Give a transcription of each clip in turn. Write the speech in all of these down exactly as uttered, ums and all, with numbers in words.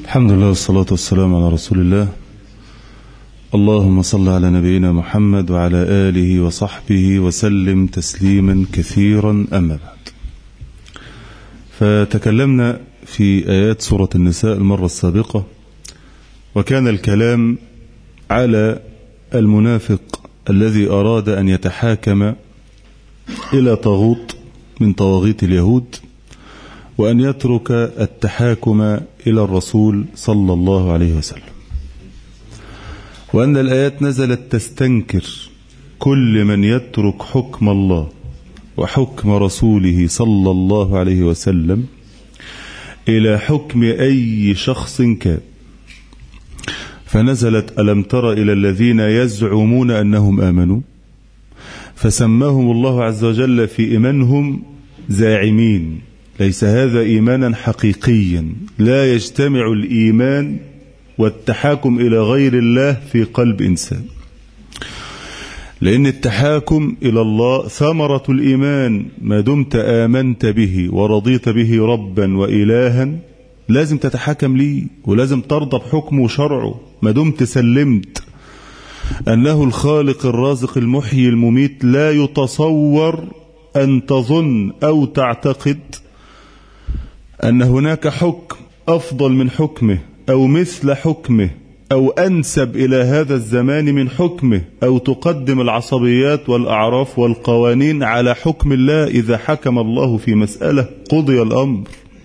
الحمد لله والصلاة والسلام على رسول الله. اللهم صل على نبينا محمد وعلى آله وصحبه وسلم تسليما كثيرا. أما بعد، فتكلمنا في آيات سورة النساء المرة السابقة، وكان الكلام على المنافق الذي أراد أن يتحاكم إلى طاغوت من طواغيت اليهود، وأن يترك التحاكم إلى الرسول صلى الله عليه وسلم، وأن الآيات نزلت تستنكر كل من يترك حكم الله وحكم رسوله صلى الله عليه وسلم إلى حكم أي شخص كان. فنزلت ألم تر إلى الذين يزعمون أنهم آمنوا، فسماهم الله عز وجل في إيمانهم زاعمين. ليس هذا إيمانا حقيقيا، لا يجتمع الإيمان والتحاكم إلى غير الله في قلب إنسان، لأن التحاكم إلى الله ثمرة الإيمان. ما دمت آمنت به ورضيت به ربا وإلها لازم تتحاكم ليه، ولازم ترضى بحكمه وشرعه. ما دمت سلمت أنه الخالق الرازق المحيي المميت، لا يتصور أن تظن أو تعتقد أن هناك حكم أفضل من حكمه أو مثل حكمه أو أنسب إلى هذا الزمان من حكمه، أو تقدم العصبيات والأعراف والقوانين على حكم الله. إذا حكم الله في مسألة قضي الأمر،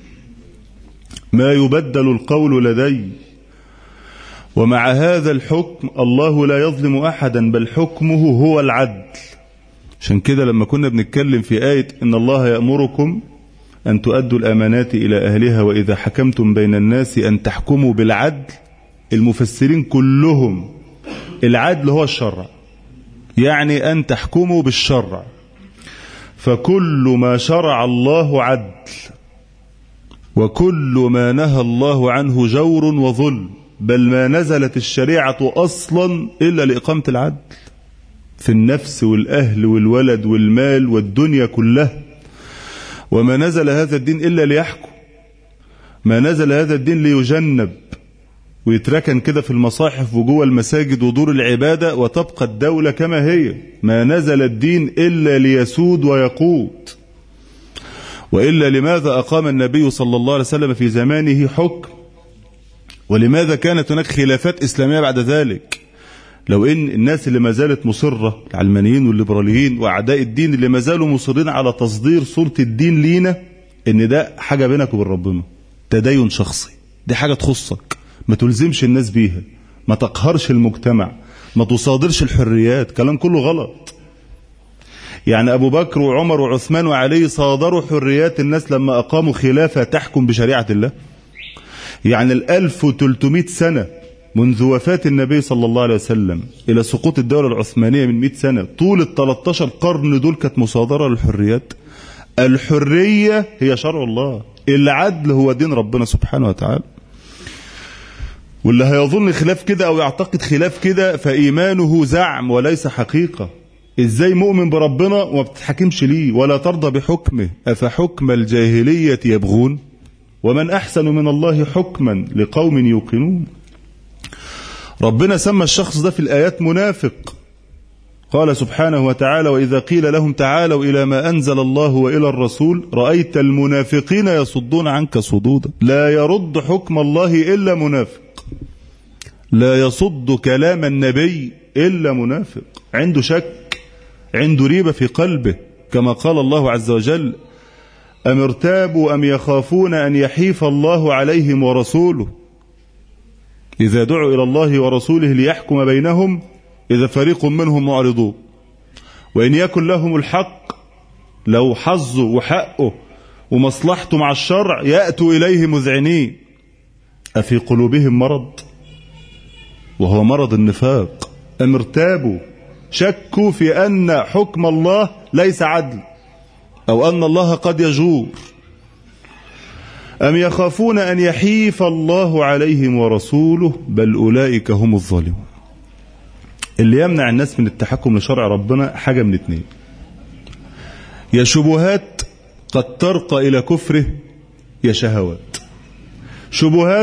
ما يبدل القول لدي. ومع هذا الحكم الله لا يظلم أحدا، بل حكمه هو العدل. عشان كده لما كنا بنتكلم في آية إن الله يأمركم أن تؤدوا الأمانات إلى أهلها وإذا حكمتم بين الناس أن تحكموا بالعدل، المفسرين كلهم العدل هو الشرع، يعني أن تحكموا بالشرع. فكل ما شرع الله عدل، وكل ما نهى الله عنه جور وظلم، بل ما نزلت الشريعة أصلا إلا لإقامة العدل في النفس والأهل والولد والمال والدنيا كلها. وما نزل هذا الدين إلا ليحكم، ما نزل هذا الدين ليجنب ويتركن كده في المصاحف وجوه المساجد ودور العبادة، وتبقى الدولة كما هي. ما نزل الدين إلا ليسود ويقود. وإلا لماذا أقام النبي صلى الله عليه وسلم في زمانه حكم؟ ولماذا كانت هناك خلافات إسلامية بعد ذلك؟ لو إن الناس اللي ما زالت مصرة، العلمانيين والليبراليين وأعداء الدين اللي ما زالوا مصرين على تصدير صورة الدين لينا إن ده حاجة بينك وبين ربنا، تدين شخصي، دي حاجة تخصك، ما تلزمش الناس بيها، ما تقهرش المجتمع، ما تصادرش الحريات. كلام كله غلط. يعني أبو بكر وعمر وعثمان وعلي صادروا حريات الناس لما أقاموا خلافة تحكم بشريعة الله. يعني الألف وتلتمائة سنة منذ وفاة النبي صلى الله عليه وسلم إلى سقوط الدولة العثمانية من مئة سنة، طول الثلاثة عشر قرن دول كانت مصادرة للحريات. الحرية هي شرع الله، العدل هو دين ربنا سبحانه وتعالى. واللي هيظن خلاف كده أو يعتقد خلاف كده فإيمانه زعم وليس حقيقة. إزاي مؤمن بربنا وما بتتحكمش ليه ولا ترضى بحكمه؟ أفحكم الجاهلية يبغون ومن أحسن من الله حكما لقوم يوقنون. ربنا سمى الشخص ده في الآيات منافق. قال سبحانه وتعالى: وإذا قيل لهم تعالوا إلى ما أنزل الله وإلى الرسول رأيت المنافقين يصدون عنك صدودا. لا يرد حكم الله إلا منافق، لا يصد كلام النبي إلا منافق، عنده شك، عنده ريبة في قلبه، كما قال الله عز وجل: أم ارتابوا أم يخافون أن يحيف الله عليهم ورسوله إذا دعوا إلى الله ورسوله ليحكم بينهم إذا فريق منهم معرضون وإن يكن لهم الحق، لو حظه وحقه ومصلحته مع الشرع يأتوا إليه مذعنين. أفي قلوبهم مرض، وهو مرض النفاق. أم ارتابوا، شكوا في أن حكم الله ليس عدل أو أن الله قد يجور. أم يخافون أن يحيف الله عليهم ورسوله بل أولئك هم الظالمون. اللي يمنع الناس من التحكم لشرع ربنا حاجة من اتنين: يا شبهات قد ترقى إلى كفره، يا شهوات. شبهات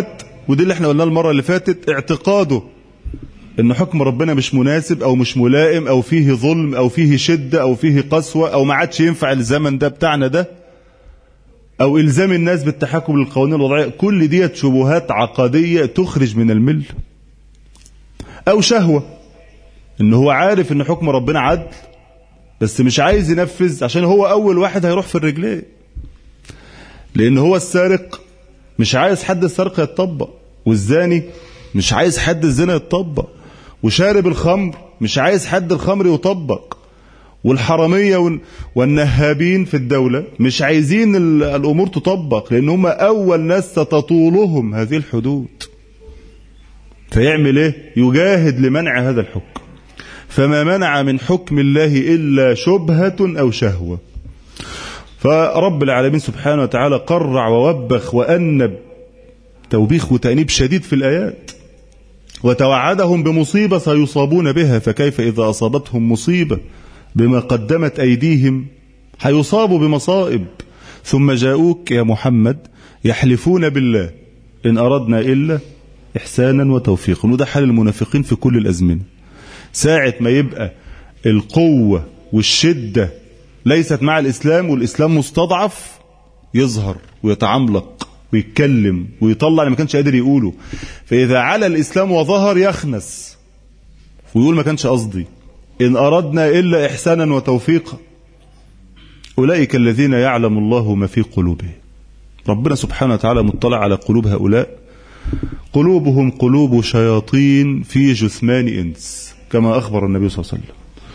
ودي اللي احنا قلناه المرة اللي فاتت، اعتقاده ان حكم ربنا مش مناسب او مش ملائم او فيه ظلم او فيه شدة او فيه قسوة او ما عادش ينفع الزمن ده بتاعنا ده، او الزام الناس بالتحكم للقوانين الوضعية، كل ديت شبهات عقدية تخرج من المل. او شهوة، ان هو عارف ان حكم ربنا عدل بس مش عايز ينفذ عشان هو اول واحد هيروح في الرجلين، لان هو السارق مش عايز حد السرقة يتطبق، والزاني مش عايز حد الزنا يتطبق، وشارب الخمر مش عايز حد الخمر يطبق، والحرامية والنهابين في الدولة مش عايزين الأمور تطبق، لأن هم أول ناس ستطولهم هذه الحدود. فيعمل إيه؟ يجاهد لمنع هذا الحكم. فما منع من حكم الله إلا شبهة أو شهوة. فرب العالمين سبحانه وتعالى قرع ووبخ وأنب توبيخ وتأنيب شديد في الآيات، وتوعدهم بمصيبة سيصابون بها، فكيف إذا أصابتهم مصيبة بما قدمت أيديهم هيصابوا بمصائب، ثم جاءوك يا محمد يحلفون بالله إن أردنا إلا إحسانا وتوفيقا. وده حال المنافقين في كل الأزمنة. ساعة ما يبقى القوة والشدة ليست مع الإسلام والإسلام مستضعف، يظهر ويتعملق ويتكلم ويطلع اللي ما كانش قادر يقوله. فإذا على الإسلام وظهر يخنس ويقول ما كانش قصدي، إن أردنا إلا إحسانا وتوفيقا. أولئك الذين يعلم الله ما في قلوبهم. ربنا سبحانه وتعالى مطلع على قلوب هؤلاء، قلوبهم قلوب شياطين في جثمان إنس، كما أخبر النبي صلى الله عليه وسلم،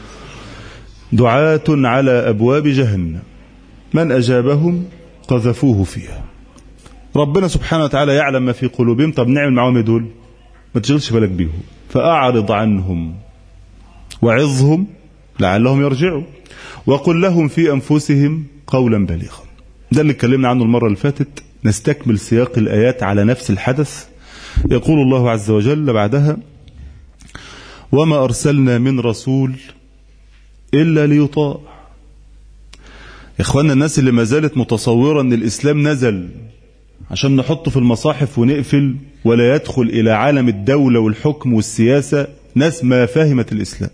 دعاة على أبواب جهنم من أجابهم قذفوه فيها. ربنا سبحانه وتعالى يعلم ما في قلوبهم. طب نعمل معهم دول؟ ما تشغلش بالك بيهم، فأعرض عنهم وعظهم لعلهم يرجعوا وقل لهم في أنفسهم قولا بليغا. ده اللي اتكلمنا عنه المرة اللي فاتت. نستكمل سياق الآيات على نفس الحدث. يقول الله عز وجل بعدها: وما أرسلنا من رسول إلا ليطاع. يا إخوانا، الناس اللي ما زالت متصورة أن الإسلام نزل عشان نحطه في المصاحف ونقفل ولا يدخل إلى عالم الدولة والحكم والسياسة، ناس ما فهمت الإسلام.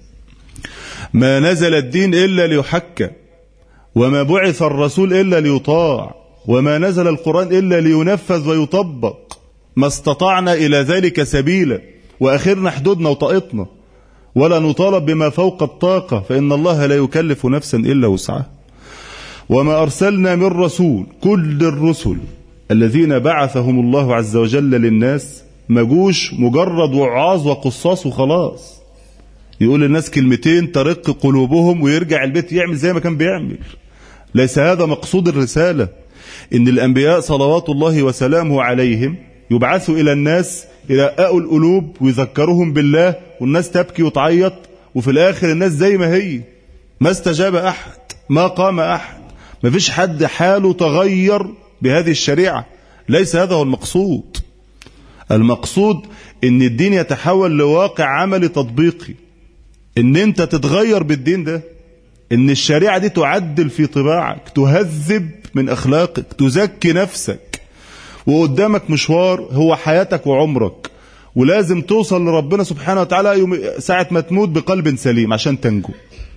ما نزل الدين إلا ليحكى، وما بعث الرسول إلا ليطاع، وما نزل القرآن إلا لينفذ ويطبق، ما استطعنا إلى ذلك سبيلا، وأخرنا حدودنا وطاقتنا، ولا نطالب بما فوق الطاقة، فإن الله لا يكلف نفسا إلا وسعها. وما أرسلنا من رسول، كل الرسل الذين بعثهم الله عز وجل للناس ما جوش مجرد وعاظ وقصاص وخلاص يقول للناس كلمتين ترق قلوبهم ويرجع البيت يعمل زي ما كان بيعمل. ليس هذا مقصود الرسالة. إن الأنبياء صلوات الله وسلامه عليهم يبعثوا إلى الناس يرققوا القلوب ويذكرهم بالله، والناس تبكي وتعيط، وفي الآخر الناس زي ما هي، ما استجاب أحد، ما قام أحد، ما فيش حد حاله تغير بهذه الشريعة. ليس هذا هو المقصود. المقصود إن الدين يتحول لواقع عملي تطبيقي، إن أنت تتغير بالدين ده، إن الشريعة دي تعدل في طباعك، تهذب من أخلاقك، تزكي نفسك، وقدامك مشوار هو حياتك وعمرك، ولازم توصل لربنا سبحانه وتعالى يوم ساعة ما تموت بقلب سليم عشان تنجو.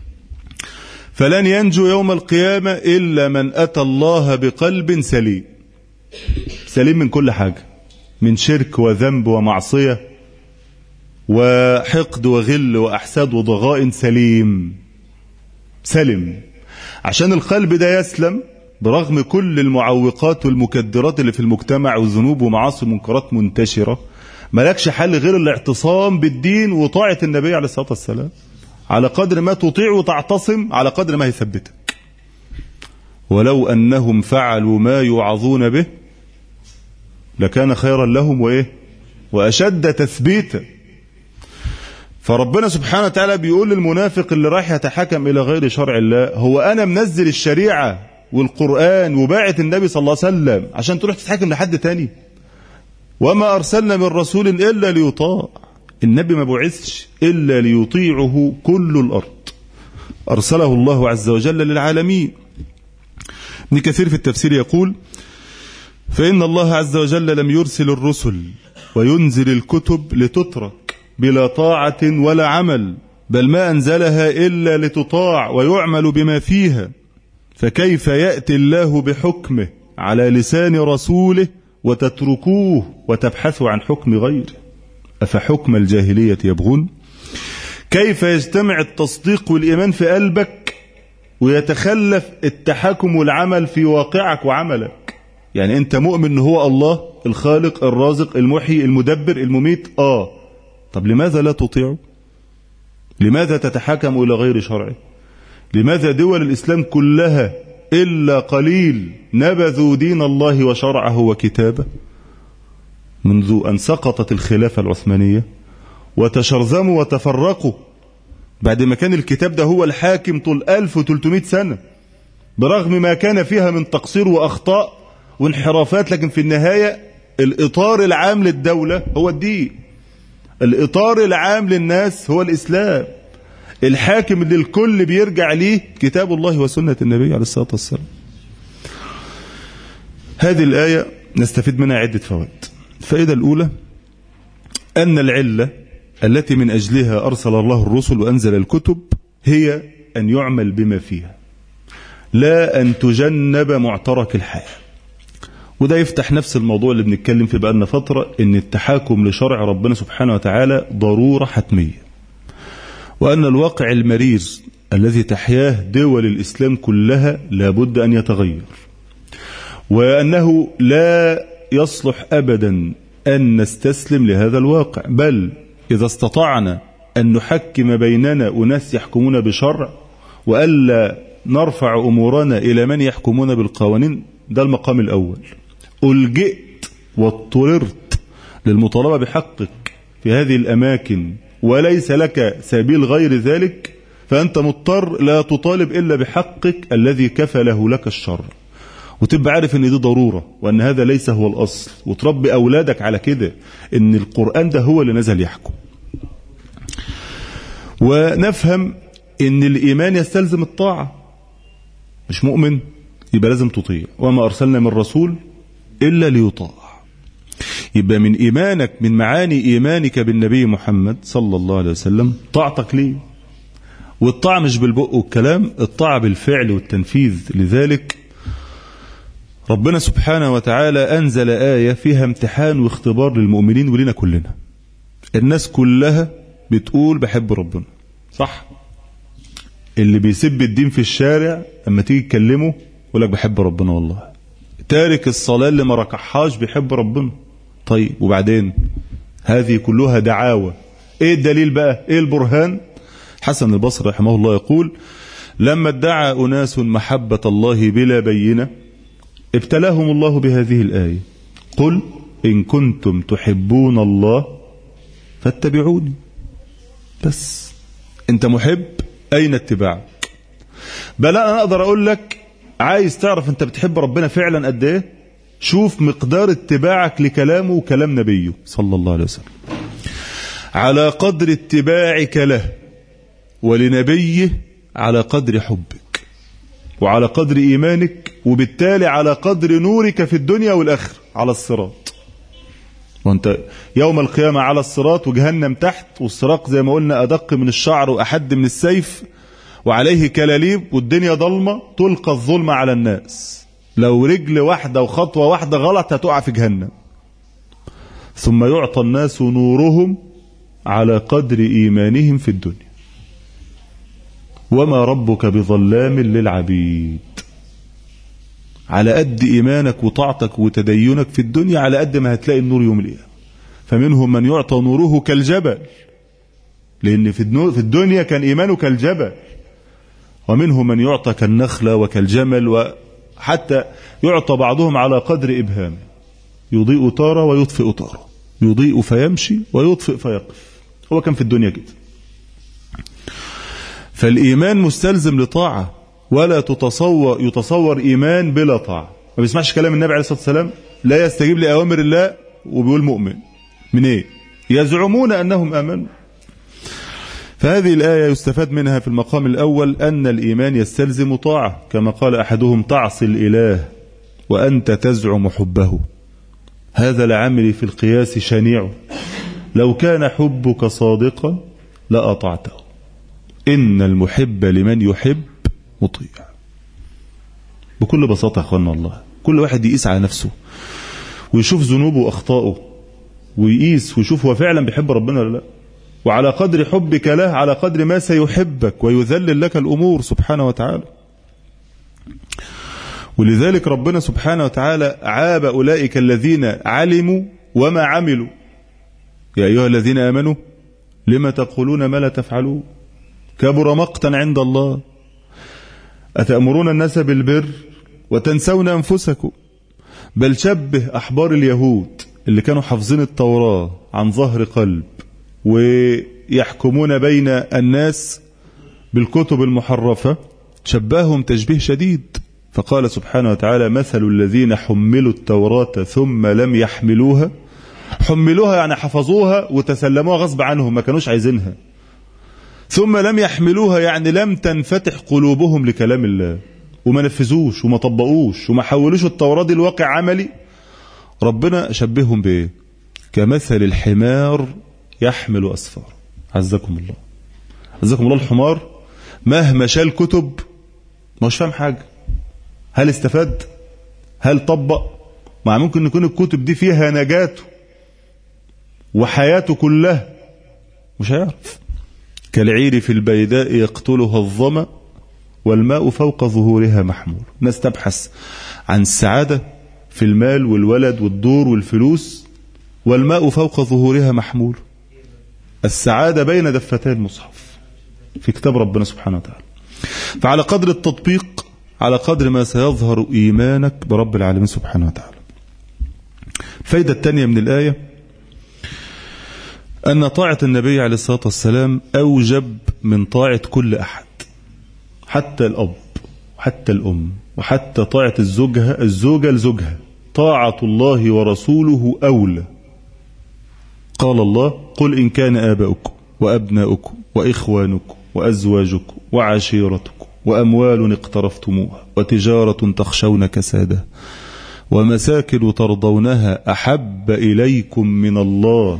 فلن ينجو يوم القيامة إلا من أتى الله بقلب سليم، سليم من كل حاجة، من شرك وذنب ومعصية وحقد وغل وأحساد وضغائن. سليم سلم. عشان القلب ده يسلم برغم كل المعوقات والمكدرات اللي في المجتمع وذنوب ومعاصي ومنكرات منتشرة، ملكش حل غير الاعتصام بالدين وطاعة النبي عليه الصلاة والسلام. على قدر ما تطيع وتعتصم على قدر ما يثبتك. ولو أنهم فعلوا ما يوعظون به لكان خيرا لهم وإيه وأشد تثبيتا. فربنا سبحانه وتعالى بيقول للمنافق اللي رايح يتحكم إلى غير شرع الله: هو أنا منزل الشريعة والقرآن وباعت النبي صلى الله عليه وسلم عشان تروح تتحكم لحد تاني؟ وما أرسلنا من رسول إلا ليطاع. النبي ما بعثش إلا ليطيعه كل الأرض. أرسله الله عز وجل للعالمين. ابن كثير في التفسير يقول: فإن الله عز وجل لم يرسل الرسل وينزل الكتب لتترك بلا طاعة ولا عمل، بل ما أنزلها إلا لتطاع ويعمل بما فيها، فكيف يأتي الله بحكمه على لسان رسوله وتتركوه وتبحثوا عن حكم غيره؟ أفحكم الجاهلية يبغون؟ كيف يجتمع التصديق والإيمان في قلبك ويتخلف التحكم والعمل في واقعك وعملك؟ يعني أنت مؤمن أنه هو الله الخالق الرازق المحيي المدبر المميت، آه طب لماذا لا تطيعه؟ لماذا تتحكم إلى غير شرعه؟ لماذا دول الإسلام كلها إلا قليل نبذوا دين الله وشرعه وكتابه منذ أن سقطت الخلافة العثمانية وتشرذموا وتفرقوا بعد ما كان الكتاب ده هو الحاكم طول ألف وثلاثمائة سنة، برغم ما كان فيها من تقصير وأخطاء وانحرافات، لكن في النهاية الإطار العام للدولة هو الدين، الإطار العام للناس هو الإسلام، الحاكم اللي الكل بيرجع ليه كتاب الله وسنة النبي عليه الصلاة والسلام. هذه الآية نستفيد منها عدة فوائد. الفائدة الأولى أن العلة التي من أجلها أرسل الله الرسل وأنزل الكتب هي أن يعمل بما فيها، لا أن تجنب معترك الحياة. وده يفتح نفس الموضوع اللي بنتكلم فيه بقالنا فترة، إن التحاكم لشرع ربنا سبحانه وتعالى ضرورة حتمية، وأن الواقع المرير الذي تحياه دول الإسلام كلها لابد أن يتغير، وأنه لا يصلح أبدا أن نستسلم لهذا الواقع، بل إذا استطعنا أن نحكم بيننا أناس يحكمون بشرع وألا نرفع أمورنا إلى من يحكمون بالقوانين، ده المقام الأول. ألجئت واضطررت للمطالبة بحقك في هذه الأماكن وليس لك سبيل غير ذلك، فأنت مضطر لا تطالب إلا بحقك الذي كفله لك الشرع، وتبقى عارف ان دي ضرورة وان هذا ليس هو الأصل، وتربي أولادك على كده ان القرآن ده هو اللي نزل يحكم. ونفهم ان الإيمان يستلزم الطاعة، مش مؤمن يبقى لازم تطيع، وما أرسلنا من رسول إلا ليطاع. يبقى من إيمانك، من معاني إيمانك بالنبي محمد صلى الله عليه وسلم طاعتك ليه، والطاعة مش بالبق والكلام، الطاعة بالفعل والتنفيذ. لذلك ربنا سبحانه وتعالى أنزل آية فيها امتحان واختبار للمؤمنين ولنا كلنا. الناس كلها بتقول بحب ربنا، صح؟ اللي بيسب الدين في الشارع اما تيجي تكلمه يقول لك بحب ربنا والله. تارك الصلاة اللي ما ركعهاش بيحب ربنا. طيب وبعدين؟ هذه كلها دعاوى. ايه الدليل بقى؟ ايه البرهان؟ حسن البصري رحمه الله يقول: لما ادعى أناس محبة الله بلا بينة ابتلاهم الله بهذه الآية: قل إن كنتم تحبون الله فاتبعوني. بس انت محب، أين اتباعك؟ بل أنا أقدر أقول لك، عايز تعرف انت بتحب ربنا فعلا قد ايه؟ شوف مقدار اتباعك لكلامه وكلام نبيه صلى الله عليه وسلم. على قدر اتباعك له ولنبيه على قدر حبك وعلى قدر إيمانك، وبالتالي على قدر نورك في الدنيا والآخرة على الصراط. وانت يوم القيامة على الصراط وجهنم تحت، والصراط زي ما قلنا أدق من الشعر وأحد من السيف، وعليه كلاليب والدنيا ضلمة، تلقى الظلمة على الناس. لو رجل واحدة وخطوة واحدة غلط هتقع في جهنم. ثم يعطى الناس نورهم على قدر إيمانهم في الدنيا، وما ربك بظلام للعبيد. على قد إيمانك وطاعتك وتدينك في الدنيا على قد ما هتلاقي النور يوم القيامة. فمنهم من يعطى نوره كالجبل، لأن في الدنيا كان إيمانه كالجبل، ومنهم من يعطى كالنخلة وكالجمل، وحتى يعطى بعضهم على قدر إبهام، يضيء تارة ويطفئ تارة، يضيء فيمشي ويطفئ فيقف. هو كان في الدنيا كده. فالإيمان مستلزم لطاعة، ولا تتصور يتصور إيمان بلا طاعة. ما بيسمعش كلام النبي عليه الصلاة والسلام، لا يستجيب لأوامر الله وبيقول مؤمن. من إيه؟ يزعمون أنهم آمنوا. فهذه الآية يستفاد منها في المقام الأول أن الإيمان يستلزم طاعة، كما قال أحدهم: تعصي الإله وأنت تزعم حبه، هذا العمل في القياس شنيع، لو كان حبك صادقا لأطعته، إن المحب لمن يحب مطيع. بكل بساطة يا أخوانا، الله كل واحد يقيس على نفسه ويشوف ذنوبه وأخطائه ويقيس ويشوف هو فعلا بيحب ربنا ولا لا، وعلى قدر حبك له على قدر ما سيحبك ويذلل لك الأمور سبحانه وتعالى. ولذلك ربنا سبحانه وتعالى عاب أولئك الذين علموا وما عملوا، يا أيها الذين آمنوا لما تقولون ما لا تفعلون كبر مقتا عند الله أتأمرون الناس بالبر وتنسون أنفسكم. بل شبه أحبار اليهود اللي كانوا حافظين التوراة عن ظهر قلب ويحكمون بين الناس بالكتب المحرفة، شبههم تشبيه شديد، فقال سبحانه وتعالى مثل الذين حملوا التوراة ثم لم يحملوها. حملوها يعني حفظوها وتسلموها غصب عنهم، ما كانوش عايزينها. ثم لم يحملوها يعني لم تنفتح قلوبهم لكلام الله، وما نفذوش وما طبقوش وما حولوش التوراة دي الواقع عملي. ربنا شبههم بإيه؟ كمثل الحمار يحمل أسفار. عزكم الله عزكم الله. الحمار مهما شال كتب ما هوش فاهم حاجة. هل استفاد؟ هل طبق؟ مع ممكن يكون الكتب دي فيها نجاته وحياته كلها، مش هيعرف. كالعير في البيداء يقتلها الظمأ والماء فوق ظهورها محمول. ناس تبحث عن السعادة في المال والولد والدور والفلوس، والماء فوق ظهورها محمول. السعادة بين دفتي المصحف في كتاب ربنا سبحانه وتعالى. فعلى قدر التطبيق على قدر ما سيظهر إيمانك برب العالمين سبحانه وتعالى. الفائدة الثانية من الآية أن طاعة النبي عليه الصلاة والسلام أوجب من طاعة كل أحد، حتى الأب وحتى الأم وحتى طاعة الزوجة الزوجة لزوجها. طاعة الله ورسوله أولى. قال الله قل إن كان آباؤكم وأبناؤكم وإخوانكم وأزواجكم وعشيرتكم وأموال اقترفتموها وتجارة تخشون كسادها ومساكن ترضونها أحب إليكم من الله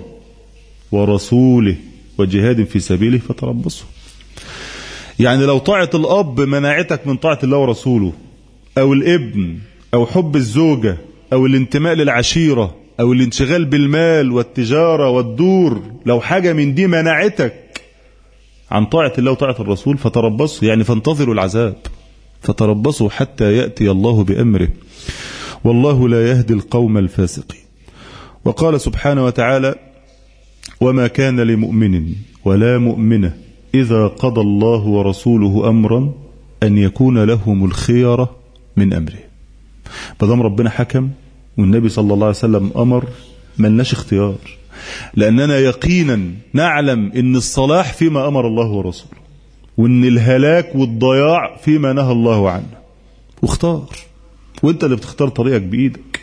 ورسوله وجهاد في سبيله فتربصوا. يعني لو طاعة الأب منعتك من طاعة الله ورسوله، أو الابن، أو حب الزوجة، أو الانتماء للعشيرة، أو الانشغال بالمال والتجارة والدور، لو حاجة من دي منعتك عن طاعة الله وطاعة الرسول فتربصوا، يعني فانتظروا العذاب، فتربصوا حتى يأتي الله بأمره، والله لا يهدي القوم الفاسقين. وقال سبحانه وتعالى وما كان لمؤمن ولا مؤمنة إذا قضى الله ورسوله أمرا أن يكون لهم الخيرة من أمره. بدام ربنا حكم والنبي صلى الله عليه وسلم أمر، ملناش اختيار، لأننا يقينا نعلم أن الصلاح فيما أمر الله ورسوله، وأن الهلاك والضياع فيما نهى الله عنه. واختار، وانت اللي بتختار طريقك بإيدك.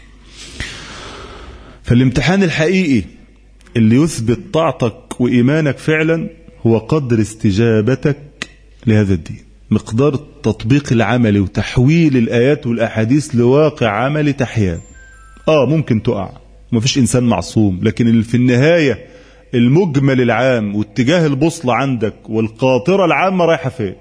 فالامتحان الحقيقي اللي يثبت طاعتك وإيمانك فعلا هو قدر استجابتك لهذا الدين، مقدار التطبيق العملي وتحويل الآيات والأحاديث لواقع عملي تحيا. آه ممكن تقع، ومفيش إنسان معصوم، لكن في النهاية المجمل العام واتجاه البوصلة عندك والقاطرة العامة رايحة فين.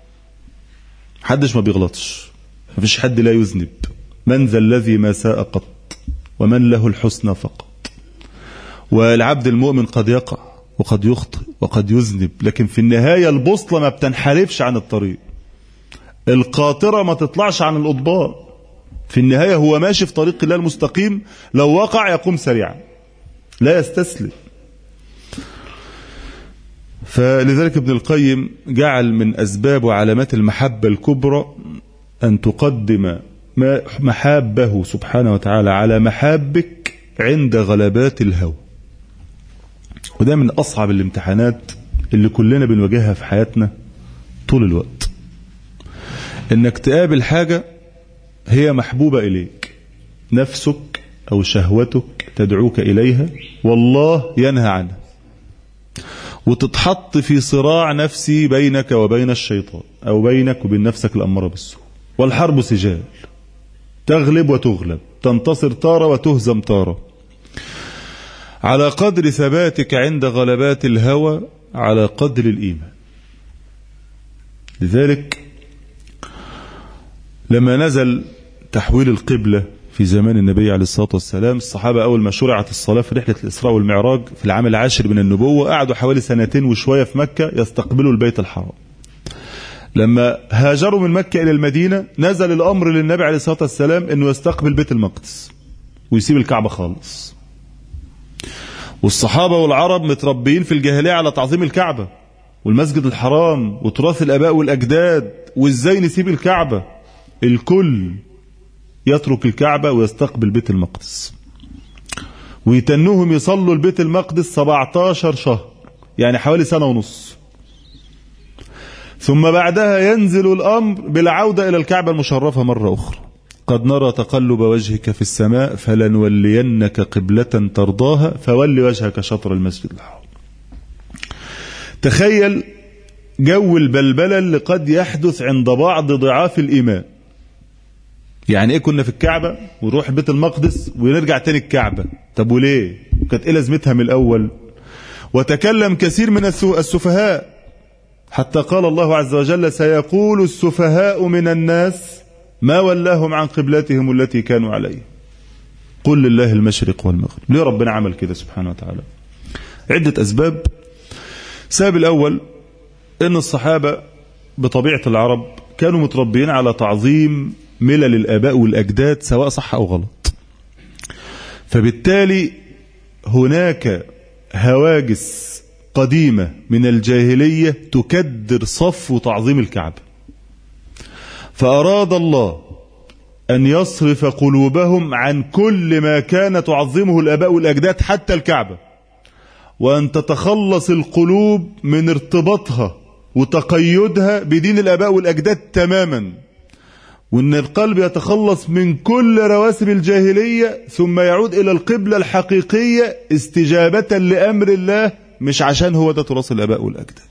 حدش ما بيغلطش، مفيش حد لا يذنب. من ذا الذي ما ساء قط ومن له الحسنى فقط. والعبد المؤمن قد يقع وقد يخطئ وقد يذنب، لكن في النهاية البوصلة ما بتنحرفش عن الطريق، القاطرة ما تطلعش عن الأضباء. في النهاية هو ماشي في طريق الله المستقيم، لو وقع يقوم سريعا لا يستسلم. فلذلك ابن القيم جعل من أسباب وعلامات المحبة الكبرى أن تقدم محابه سبحانه وتعالى على محابك عند غلبات الهوى. وده من أصعب الامتحانات اللي كلنا بنواجهها في حياتنا طول الوقت، إنك تقابل حاجة هي محبوبة إليك، نفسك أو شهوتك تدعوك إليها والله ينهى عنها، وتتحط في صراع نفسي بينك وبين الشيطان أو بينك وبين نفسك الأمارة بالسوء، والحرب سجال، تغلب وتغلب، تنتصر تارة وتهزم تارة. على قدر ثباتك عند غلبات الهوى على قدر الإيمان. لذلك لما نزل تحويل القبلة في زمان النبي عليه الصلاة والسلام، الصحابة أول ما شرعت الصلاة في رحلة الإسراء والمعراج في العام العاشر من النبوة قعدوا حوالي سنتين وشوية في مكة يستقبلوا البيت الحرام. لما هاجروا من مكة إلى المدينة نزل الأمر للنبي عليه الصلاة والسلام أنه يستقبل بيت المقدس ويسيب الكعبة خالص. والصحابة والعرب متربيين في الجاهلية على تعظيم الكعبة والمسجد الحرام وتراث الآباء والأجداد، وإزاي نسيب الكعبة؟ الكل يترك الكعبة ويستقبل بيت المقدس، ويتنوهم يصلوا البيت المقدس سبعتاشر شهر، يعني حوالي سنة ونص. ثم بعدها ينزل الأمر بالعودة إلى الكعبة المشرفة مرة أخرى. قد نرى تقلب وجهك في السماء فلنولينك قبلة ترضاها فول وجهك شطر المسجد الحرام. تخيل جو البلبلة اللي قد يحدث عند بعض ضعاف الإيمان. يعني ايه كنا في الكعبة ونروح بيت المقدس ونرجع تاني الكعبة؟ طب وليه؟ كانت ايه لازمتها من الأول؟ وتكلم كثير من السفهاء حتى قال الله عز وجل: سيقول السفهاء من الناس ما ولاهم عن قبلتهم التي كانوا عليها قل لله المشرق والمغرب. ليه ربنا عمل كده سبحانه وتعالى؟ عدة أسباب. السبب الأول إن الصحابة بطبيعة العرب كانوا متربيين على تعظيم ملل الآباء والأجداد سواء صح أو غلط، فبالتالي هناك هواجس قديمة من الجاهلية تكدر صفو تعظيم الكعبة، فأراد الله أن يصرف قلوبهم عن كل ما كان تعظمه الآباء والأجداد حتى الكعبة، وأن تتخلص القلوب من ارتباطها وتقيدها بدين الآباء والأجداد تماما، وأن القلب يتخلص من كل رواسب الجاهلية ثم يعود إلى القبلة الحقيقية استجابة لأمر الله، مش عشان هو ده تراث الآباء والأجداد.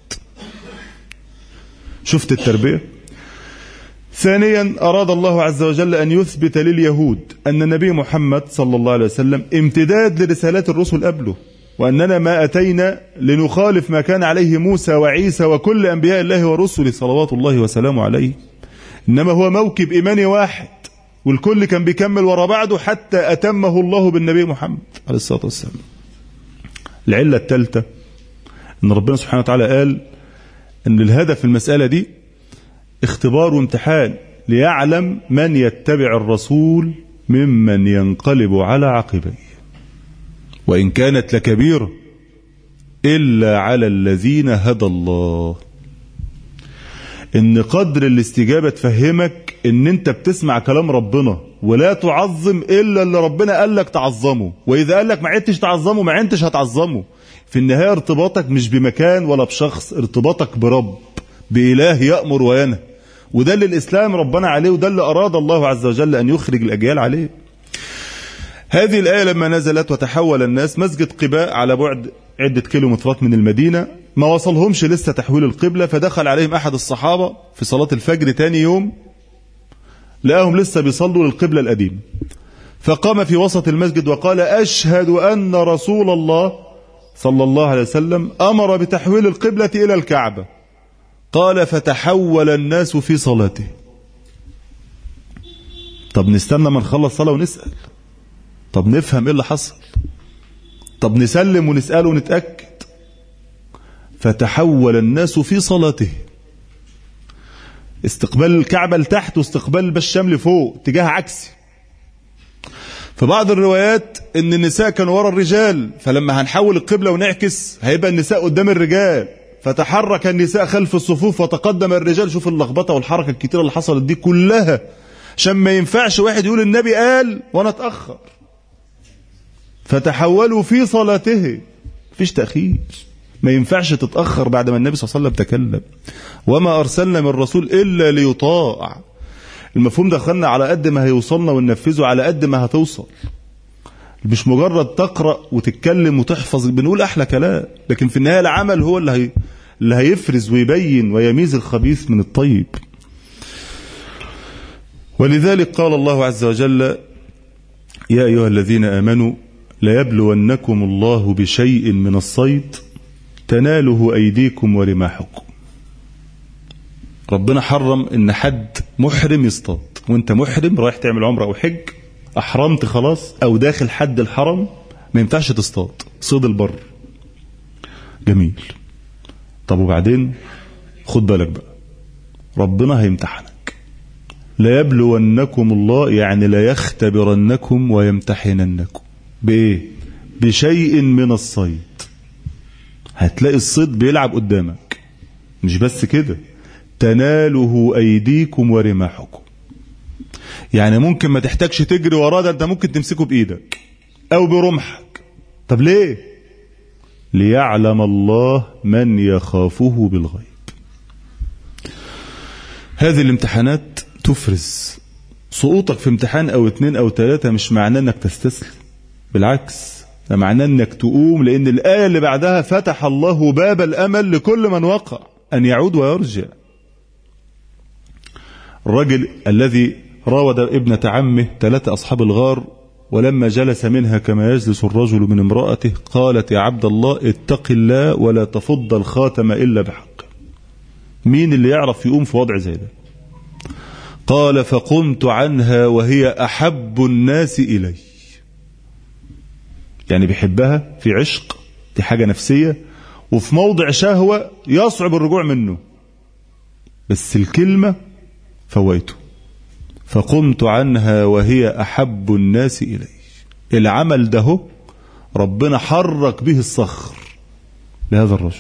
شفت التربية؟ ثانيا أراد الله عز وجل أن يثبت لليهود أن النبي محمد صلى الله عليه وسلم امتداد لرسالات الرسل قبله، وأننا ما أتينا لنخالف ما كان عليه موسى وعيسى وكل أنبياء الله ورسله صلوات الله وسلامه عليه، إنما هو موكب إيماني واحد والكل كان بيكمل ورا بعده حتى أتمه الله بالنبي محمد عليه الصلاة والسلام. العلة الثالثة أن ربنا سبحانه وتعالى قال أن الهدف في المسألة دي اختبار وامتحان ليعلم من يتبع الرسول ممن ينقلب على عقبيه وإن كانت لكبيرة إلا على الذين هدى الله. إن قدر الاستجابة تفهمك إن أنت بتسمع كلام ربنا ولا تعظم إلا اللي ربنا قال لك تعظمه، وإذا قال لك ما عدتش تعظمه ما عدتش هتعظمه. في النهاية ارتباطك مش بمكان ولا بشخص، ارتباطك برب، بإله يأمر وينهى، وده اللي الإسلام ربنا عليه، وده اللي أراد الله عز وجل أن يخرج الأجيال عليه. هذه الآية لما نزلت وتحول الناس، مسجد قباء على بعد عدة كيلومترات من المدينة، ما وصلهمش لسه تحويل القبلة، فدخل عليهم أحد الصحابة في صلاة الفجر تاني يوم لقاهم لسه بيصلوا للقبلة القديم، فقام في وسط المسجد وقال: أشهد أن رسول الله صلى الله عليه وسلم أمر بتحويل القبلة إلى الكعبة. قال: فتحول الناس في صلاته. طب نستنى ما نخلص صلاة ونسأل، طب نفهم ايه اللي حصل، طب نسلم ونسأل ونتأكد. فتحول الناس في صلاته، استقبال الكعبة لتحت واستقبال الباب الشام لفوق، اتجاه عكسي. في بعض الروايات ان النساء كانوا ورا الرجال، فلما هنحول القبلة ونعكس هيبقى النساء قدام الرجال، فتحرك النساء خلف الصفوف وتقدم الرجال. شوف اللخبطة والحركة الكتيرة اللي حصلت دي كلها عشان ما ينفعش واحد يقول النبي قال وانا اتأخر. فتحولوا في صلاته، مفيش تأخير، ما ينفعش تتأخر بعد ما النبي صلى الله عليه وسلم تكلم. وما أرسلنا من رسول إلا ليطاع. المفهوم ده خلنا على قد ما هيوصلنا وننفذه على قد ما هتوصل، مش مجرد تقرأ وتتكلم وتحفظ، بنقول أحلى كلام، لكن في النهاية العمل هو اللي, هي... اللي هيفرز ويبين ويميز الخبيث من الطيب. ولذلك قال الله عز وجل: يا أيها الذين آمنوا ليبلونكم الله بشيء من الصيد تناله أيديكم ورماحكم. ربنا حرم ان حد محرم يصطاد، وانت محرم رايح تعمل عمره او حج، احرمت خلاص او داخل حد الحرم، ما ينفعش تصطاد صيد البر. جميل. طب وبعدين خد بالك بقى، ربنا هيمتحنك. لا يبلونكم الله يعني لا يختبرنكم ويمتحننكم بايه؟ بشيء من الصيد. هتلاقي الصيد بيلعب قدامك، مش بس كده، تناله أيديكم ورماحكم. يعني ممكن ما تحتاجش تجري وراه، ده انت ممكن تمسكه بإيدك أو برمحك. طب ليه؟ ليعلم الله من يخافه بالغيب. هذه الامتحانات تفرز. سقوطك في امتحان أو اتنين أو تلاتة مش معناه انك تستسلم، بالعكس ده معناه انك تقوم، لأن الآية اللي بعدها فتح الله باب الأمل لكل من وقع أن يعود ويرجع. الرجل الذي راود ابنة عمه ثلاثة أصحاب الغار، ولما جلس منها كما يجلس الرجل من امرأته قالت يا عبد الله اتق الله ولا تفض الخاتم إلا بحق. مين اللي يعرف يقوم في وضع زي ده؟ قال فقمت عنها وهي أحب الناس إلي. يعني بيحبها في عشق، دي حاجة نفسية، وفي موضع شهوة يصعب الرجوع منه، بس الكلمة فويته. فقمت عنها وهي أحب الناس إلي. العمل ده ربنا حرك به الصخر لهذا الرجل.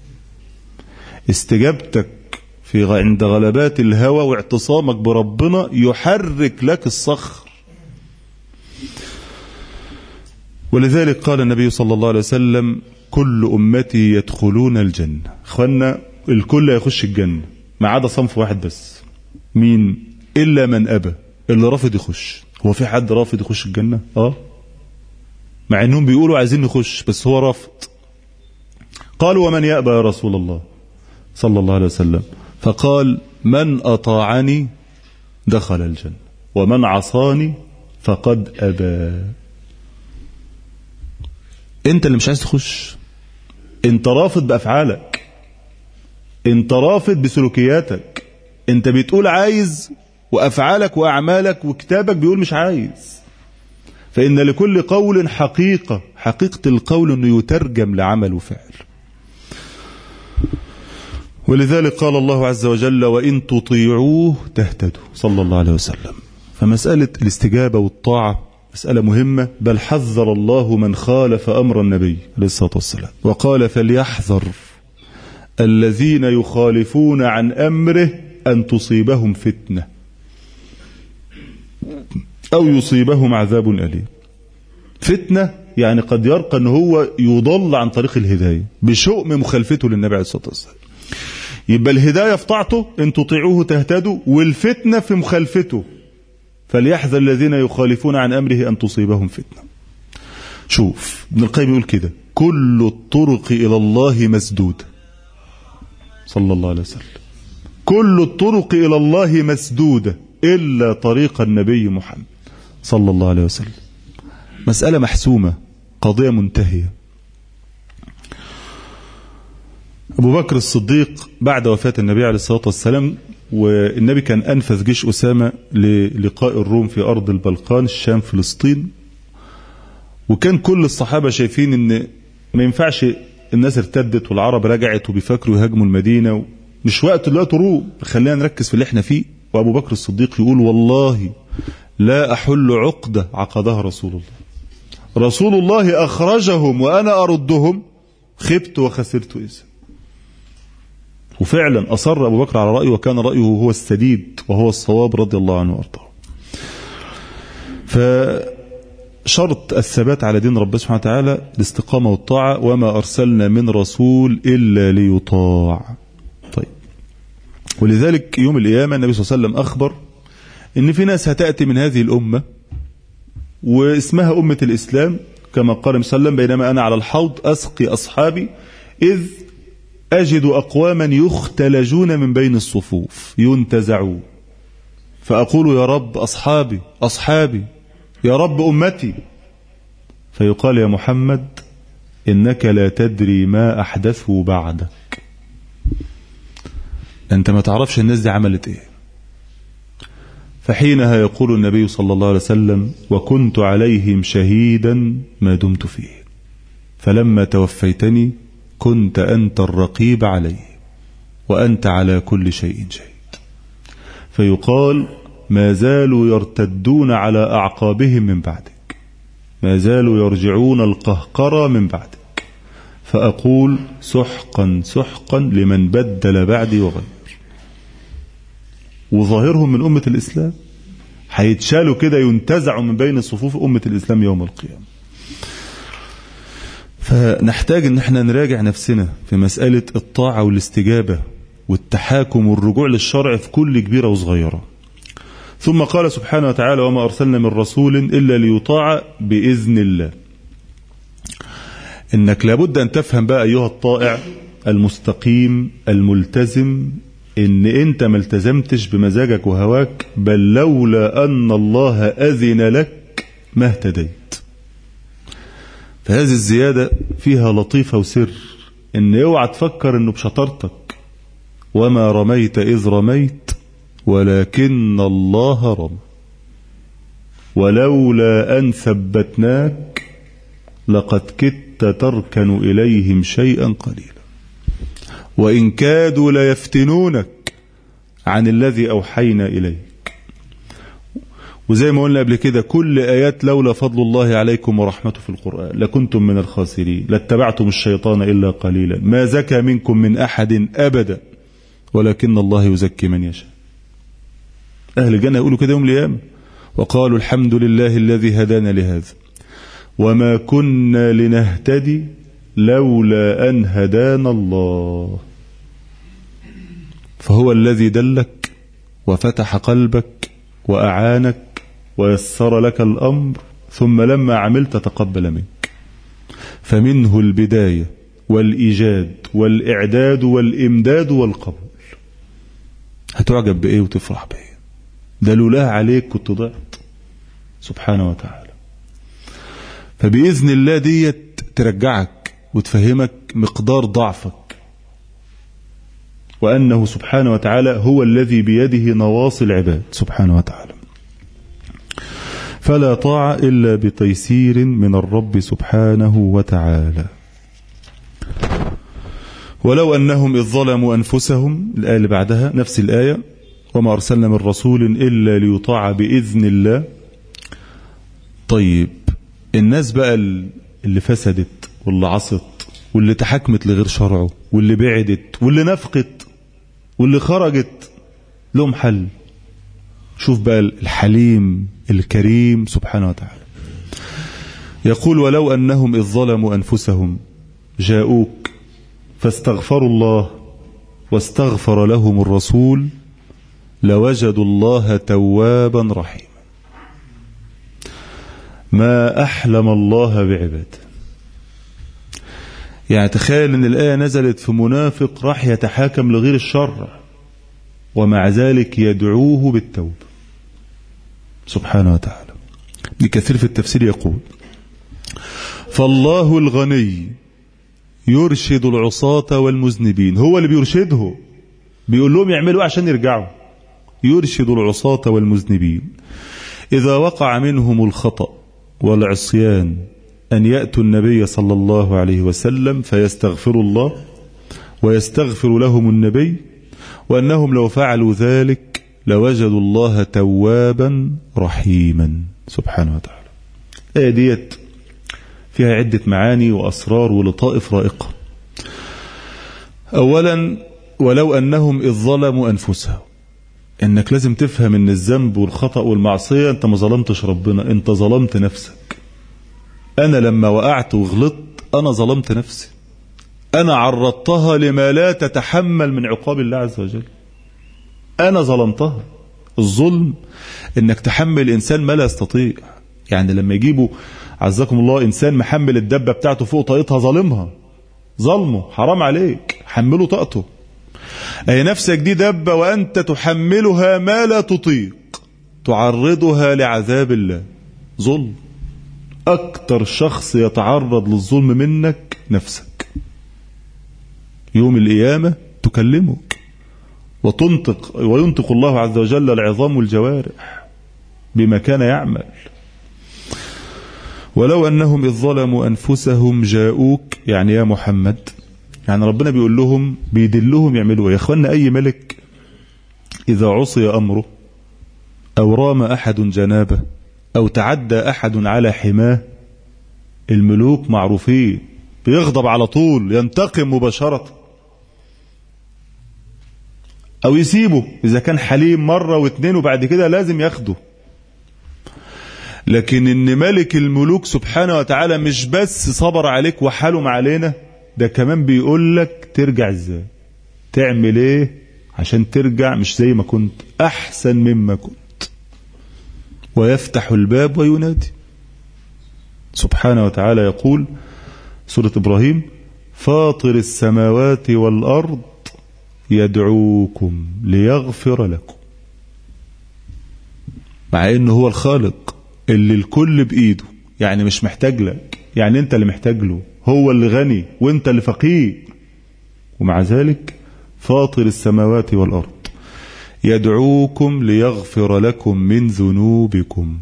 استجابتك في عند غلبات الهوى واعتصامك بربنا يحرك لك الصخر. ولذلك قال النبي صلى الله عليه وسلم كل أمتي يدخلون الجنة. اخوانا الكل يخش الجنة ما عدا صنف واحد بس. مين؟ إلا من أبى، اللي رافض يخش. هو في حد رافض يخش الجنة؟ آه مع أنهم بيقولوا عايزين نخش بس هو رافض. قالوا ومن يأبى يا رسول الله صلى الله عليه وسلم؟ فقال من أطاعني دخل الجنة ومن عصاني فقد أبى. انت اللي مش عايز تخش، انت رافض بأفعالك، انت رافض بسلوكياتك، انت بتقول عايز وأفعالك وأعمالك وكتابك بيقول مش عايز. فإن لكل قول حقيقة، حقيقة القول أنه يترجم لعمل وفعل. ولذلك قال الله عز وجل وإن تطيعوه تهتدوا صلى الله عليه وسلم. فمسألة الاستجابة والطاعة مسألة مهمة، بل حذر الله من خالف أمر النبي عليه الصلاة والسلام وقال فليحذر الذين يخالفون عن أمره أن تصيبهم فتنة أو يصيبهم عذاب أليم. فتنة يعني قد يرقى أنه هو يضل عن طريق الهداية بشؤم مخالفته للنبي عليه الصلاة والسلام. يبقى الهداية في طاعته إن تطيعوه تهتدوا، والفتنة في مخالفته. فليحذر الذين يخالفون عن أمره أن تصيبهم فتنة. شوف ابن القيم يقول كده كل الطرق إلى الله مسدودة صلى الله عليه وسلم. كل الطرق إلى الله مسدودة إلا طريق النبي محمد صلى الله عليه وسلم. مسألة محسومة، قضية منتهية. أبو بكر الصديق بعد وفاة النبي عليه الصلاة والسلام، والنبي كان أنفذ جيش أسامة للقاء الروم في أرض البلقان الشام فلسطين، وكان كل الصحابة شايفين إن ما ينفعش الناس ارتدت والعرب رجعت وبيفكروا يهاجموا المدينة، مش وقت دلوقتي روم، خلينا نركز في اللي احنا فيه. وأبو بكر الصديق يقول والله لا أحل عقدة عقدها رسول الله، رسول الله أخرجهم وأنا أردهم، خبت وخسرت إذا. وفعلا أصر أبو بكر على رأيه، وكان رأيه هو السديد وهو الصواب رضي الله عنه وأرضاه. فشرط الثبات على دين ربنا سبحانه وتعالى الاستقامة والطاعة، وما أرسلنا من رسول إلا ليطاع. طيب ولذلك يوم القيامة النبي صلى الله عليه وسلم أخبر إن في ناس هتأتي من هذه الأمة واسمها أمة الإسلام، كما قال صلى الله عليه وسلم بينما أنا على الحوض أسقي أصحابي إذ أجد أقواما يختلجون من بين الصفوف ينتزعون، فأقول يا رب أصحابي أصحابي، يا رب أمتي، فيقال يا محمد إنك لا تدري ما أحدثوا بعدك، أنت ما تعرفش الناس دي عملت إيه. فحينها يقول النبي صلى الله عليه وسلم وكنت عليهم شهيدا ما دمت فيه، فلما توفيتني كنت أنت الرقيب عليه وأنت على كل شيء شهيد. فيقال ما زالوا يرتدون على أعقابهم من بعدك، ما زالوا يرجعون القهقرة من بعدك، فأقول سحقا سحقا لمن بدل بعدي وغير. وظاهرهم من أمة الإسلام هيتشالوا كده، ينتزعوا من بين صفوف أمة الإسلام يوم القيامة. فنحتاج ان احنا نراجع نفسنا في مسألة الطاعة والاستجابة والتحاكم والرجوع للشرع في كل كبيرة وصغيرة. ثم قال سبحانه وتعالى وما أرسلنا من رسول إلا ليطاع بإذن الله. إنك لابد أن تفهم بقى أيها الطائع المستقيم الملتزم إن أنت ما التزمتش بمزاجك وهواك، بل لولا أن الله أذن لك ما اهتديت. فهذه الزيادة فيها لطيفة وسر، إن اوعى تفكر إنه بشطارتك، وما رميت إذ رميت ولكن الله رمى، ولولا أن ثبتناك لقد كدت تركن إليهم شيئا قليلا وإن كادوا ليفتنونك عن الذي أوحينا إليك. وزي ما قلنا قبل كده كل آيات لولا فضل الله عليكم ورحمته في القرآن لكنتم من الخاسرين لاتبعتم الشيطان إلا قليلا ما زكى منكم من أحد أبدا ولكن الله يزكي من يشاء. أهل الجنة يقولوا كده يوم القيامة وقالوا الحمد لله الذي هدانا لهذا وما كنا لنهتدي لولا أن هدانا الله. فهو الذي دلك وفتح قلبك وأعانك ويسر لك الأمر، ثم لما عملت تقبل منك. فمنه البداية والإيجاد والإعداد والإمداد والقبول. هتعجب بإيه وتفرح بإيه؟ ده لولا عليك كنت ضعت سبحانه وتعالى. فبإذن الله ديت ترجعك وتفهمك مقدار ضعفك، وأنه سبحانه وتعالى هو الذي بيده نواصي العباد سبحانه وتعالى. فلا طاعة إلا بتيسير من الرب سبحانه وتعالى. ولو أنهم إذ ظلموا أنفسهم، الآية اللي بعدها نفس الآية وما أرسلنا من رسول إلا ليطاع بإذن الله. طيب الناس بقى اللي فسدت واللي عصت واللي تحكمت لغير شرعه واللي بعدت واللي نفقت واللي خرجت لهم حل. شوف بقى الحليم الكريم سبحانه وتعالى يقول ولو أنهم إذ ظلموا أنفسهم جاءوك فاستغفروا الله واستغفر لهم الرسول لوجدوا الله توابا رحيما. ما أحلم الله بعباده. يعني تخيل أن الآية نزلت في منافق راح يتحاكم لغير الشرع ومع ذلك يدعوه بالتوبة سبحانه وتعالى. ابن كثير في التفسير يقول فالله الغني يرشد العصاة والمذنبين. هو اللي بيرشده، بيقول لهم يعملوا عشان يرجعوا. يرشد العصاة والمذنبين إذا وقع منهم الخطأ والعصيان أن يأتوا النبي صلى الله عليه وسلم فيستغفروا الله ويستغفر لهم النبي، وأنهم لو فعلوا ذلك لوجدوا الله توابا رحيما سبحانه وتعالى. الآية ديت فيها عدة معاني وأسرار ولطائف رائقة. أولا ولو أنهم إذ ظلموا أنفسهم، إنك لازم تفهم إن الذنب والخطأ والمعصية أنت ما ظلمتش ربنا، أنت ظلمت نفسك. أنا لما وقعت وغلطت أنا ظلمت نفسي، أنا عرضتها لما لا تتحمل من عقاب الله عز وجل، أنا ظلمتها. الظلم إنك تحمل إنسان ما لا يستطيع. يعني لما يجيبوا عزكم الله إنسان محمل الدبة بتاعته فوق طاقتها ظالمها، ظلمه، حرام عليك، حمله طاقته. أي نفسك دي دبة وأنت تحملها ما لا تطيق، تعرضها لعذاب الله، ظلم. أكتر شخص يتعرض للظلم منك نفسك. يوم القيامة تكلمك وتنطق وينطق الله عز وجل العظام والجوارح بما كان يعمل. ولو أنهم إذ ظلموا أنفسهم جاءوك، يعني يا محمد، يعني ربنا بيقول لهم بيدلهم يعملوا. يا أخوانا أي ملك إذا عصي أمره أو رام أحد جنابه أو تعدى أحد على حماه، الملوك معروفين بيغضب على طول، ينتقم مباشرة، أو يسيبه إذا كان حليم مرة واثنين وبعد كده لازم ياخده. لكن إن ملك الملوك سبحانه وتعالى مش بس صبر عليك وحلم علينا، ده كمان بيقول لك ترجع ازاي، تعمل ايه عشان ترجع مش زي ما كنت، أحسن مما كنت. ويفتح الباب وينادي سبحانه وتعالى. يقول سورة إبراهيم: فاطر السماوات والأرض يدعوكم ليغفر لكم. مع إنه هو الخالق اللي الكل بإيده، يعني مش محتاج لك، يعني أنت اللي محتاج له، هو اللي غني وأنت اللي فقير، ومع ذلك فاطر السماوات والأرض يدعوكم ليغفر لكم من ذنوبكم.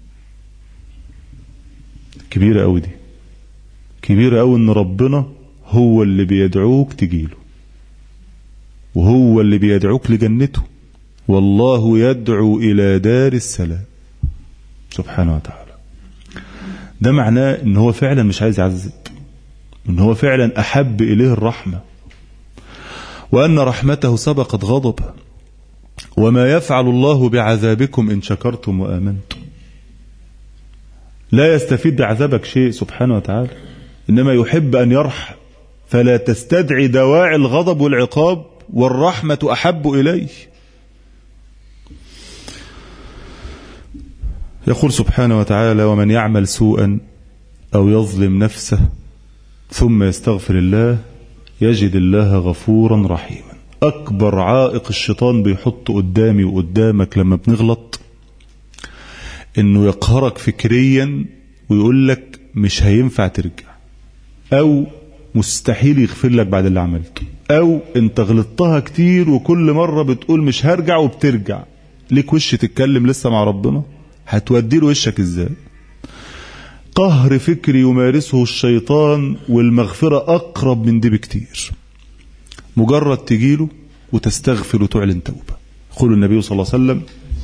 كبيرة أوي دي، كبيرة أوي إن ربنا هو اللي بيدعوك تجيله، وهو اللي بيدعوك لجنته، والله يدعو إلى دار السلام سبحانه وتعالى. ده معناه إن هو فعلا مش عايز يعذب، إن هو فعلا أحب إليه الرحمة، وأن رحمته سبقت غضبه. وما يفعل الله بعذابكم إن شكرتم وآمنتم. لا يستفيد بعذابك شيء سبحانه وتعالى، إنما يحب أن يرحم، فلا تستدعي دواعي الغضب والعقاب، والرحمة أحب إليه. يقول سبحانه وتعالى: ومن يعمل سوءا أو يظلم نفسه ثم يستغفر الله يجد الله غفورا رحيما. أكبر عائق الشيطان بيحط قدامي وقدامك لما بنغلط إنه يقهرك فكريا ويقول لك مش هينفع ترجع، أو مستحيل يغفر لك بعد اللي عملته، أو أنت غلطتها كتير وكل مرة بتقول مش هرجع وبترجع. ليك وش تتكلم لسه مع ربنا؟ هتودي له وشك إزاي؟ قهر فكري يمارسه الشيطان، والمغفرة أقرب من دي بكتير. مجرد تجيله وتستغفر وتعلن توبة. يقول النبي صلى الله عليه وسلم: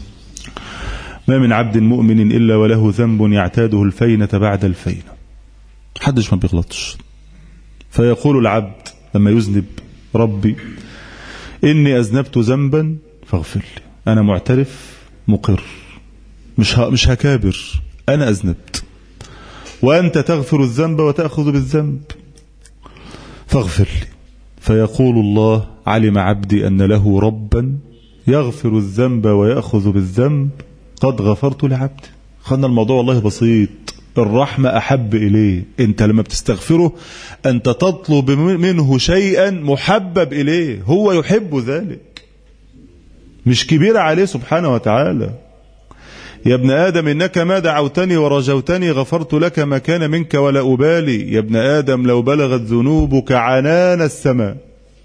ما من عبد مؤمن إلا وله ذنب يعتاده الفينة بعد الفينة. حدش ما بيغلطش. فيقول العبد لما يذنب: ربي إني أذنبت ذنبا فاغفر لي. أنا معترف مقر، مش مش هكابر، أنا أذنبت، وأنت تغفر الذنب وتأخذ بالذنب فاغفر لي. فيقول الله: علم عبدي أن له ربا يغفر الذنب ويأخذ بالذنب، قد غفرت لعبدي. خلنا الموضوع والله بسيط. الرحمة أحب إليه. أنت لما بتستغفره أنت تطلب منه شيئا محبب إليه، هو يحب ذلك، مش كبير عليه سبحانه وتعالى. يا ابن آدم إنك ما دعوتني ورجوتني غفرت لك ما كان منك ولا أبالي. يا ابن آدم لو بلغت ذنوبك عنان السماء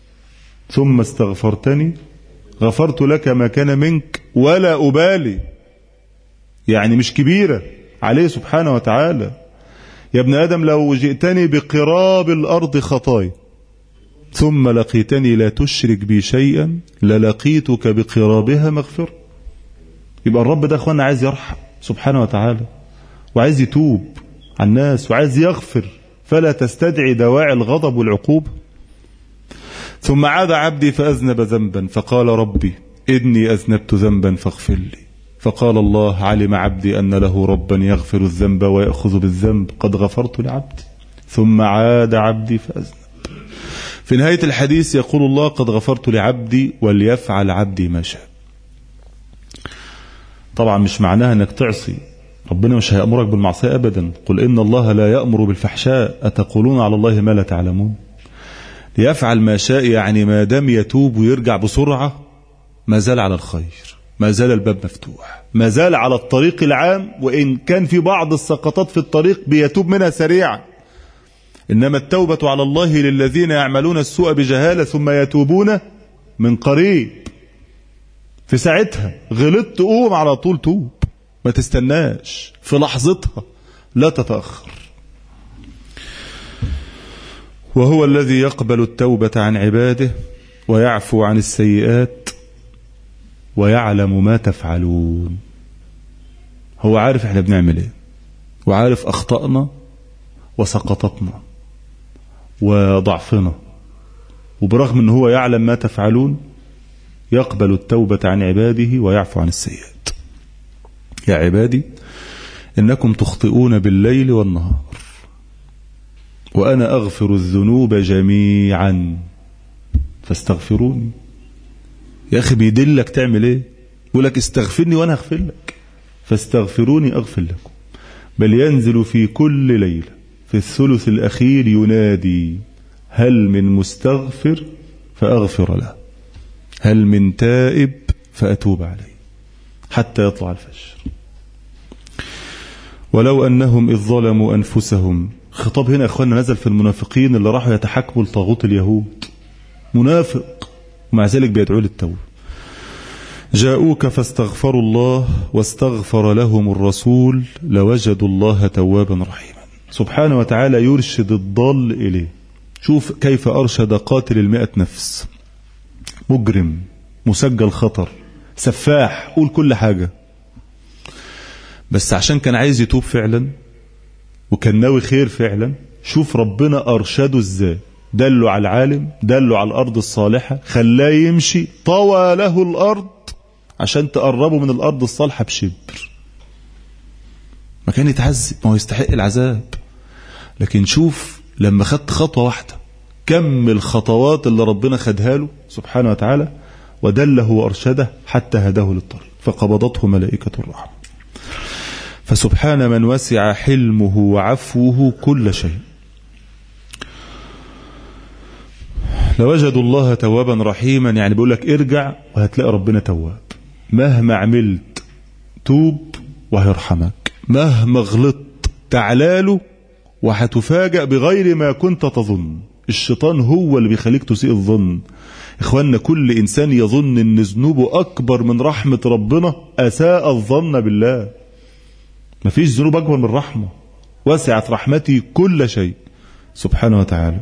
ثم استغفرتني غفرت لك ما كان منك ولا أبالي. يعني مش كبيرة عليه سبحانه وتعالى. يا ابن آدم لو جئتني بقراب الأرض خطايا ثم لقيتني لا تشرك بي شيئا للقيتك بقرابها مغفرة. يبقى الرب ده اخوانا عايز يرحم سبحانه وتعالى، وعايز يتوب عن الناس، وعايز يغفر، فلا تستدعي دواعي الغضب والعقوبة. ثم عاد عبدي فأذنب ذنبا فقال: ربي إني أذنبت ذنبا فاغفر لي. فقال الله: علم عبدي أن له ربا يغفر الذنب ويأخذ بالذنب، قد غفرت لعبدي. ثم عاد عبدي فأذنب. في نهاية الحديث يقول الله: قد غفرت لعبدي وليفعل عبدي ما شاء. طبعا مش معناها انك تعصي ربنا، مش هيأمرك بالمعصية ابدا. قل ان الله لا يأمر بالفحشاء اتقولون على الله ما لا تعلمون. ليفعل ما شاء يعني ما دام يتوب ويرجع بسرعة ما زال على الخير، ما زال الباب مفتوح، ما زال على الطريق العام، وإن كان في بعض السقطات في الطريق بيتوب منها سريعا. إنما التوبة على الله للذين يعملون السوء بجهالة ثم يتوبون من قريب. في ساعتها غلطت قوم على طول توب، ما تستناش، في لحظتها لا تتأخر. وهو الذي يقبل التوبة عن عباده ويعفو عن السيئات ويعلم ما تفعلون. هو عارف احنا بنعمل ايه، وعارف اخطأنا وسقطتنا وضعفنا، وبرغم ان هو يعلم ما تفعلون يقبل التوبة عن عباده ويعفو عن السيئات. يا عبادي إنكم تخطئون بالليل والنهار وأنا أغفر الذنوب جميعا فاستغفروني. يا أخي بيدلك تعمل إيه؟ يقول لك استغفرني وأنا أغفر لك، فاستغفروني أغفر لكم. بل ينزل في كل ليلة في الثلث الأخير ينادي هل من مستغفر فأغفر له، هل من تائب فأتوب عليه، حتى يطلع الفجر. ولو أنهم إذ ظلموا أنفسهم. خطاب هنا أخواننا نزل في المنافقين اللي راحوا يتحكموا لطاغوت اليهود، منافق ومع ذلك بيدعوا للتوبة. جاءوك فاستغفروا الله واستغفر لهم الرسول لوجدوا الله توابا رحيما. سبحانه وتعالى يرشد الضال إليه. شوف كيف أرشد قاتل المئة نفس، مجرم مسجل خطر سفاح، قول كل حاجة، بس عشان كان عايز يتوب فعلا وكان ناوي خير فعلا. شوف ربنا أرشده ازاي، دله على العالم، دله على الأرض الصالحة، خلاه يمشي، طوى له الأرض عشان تقربه من الأرض الصالحة بشبر. ما كان يتعذب، ما هو يستحق العذاب، لكن شوف لما خدت خطوة واحدة كم الخطوات اللي ربنا خدها له سبحانه وتعالى، ودله وأرشده حتى هداه للطريق فقبضته ملائكة الرحمة. فسبحان من وسع حلمه وعفوه كل شيء. لوجدوا الله توابا رحيما، يعني بيقول لك ارجع وهتلاقي ربنا تواب، مهما عملت توب وهيرحمك، مهما غلطت تعلاله وهتفاجأ بغير ما كنت تظن. الشيطان هو اللي بيخليك تسيء الظن. إخواننا كل إنسان يظن أن ذنوبه أكبر من رحمة ربنا أساء الظن بالله. مفيش ذنوب أكبر من رحمة، وسعت رحمتي كل شيء سبحانه وتعالى.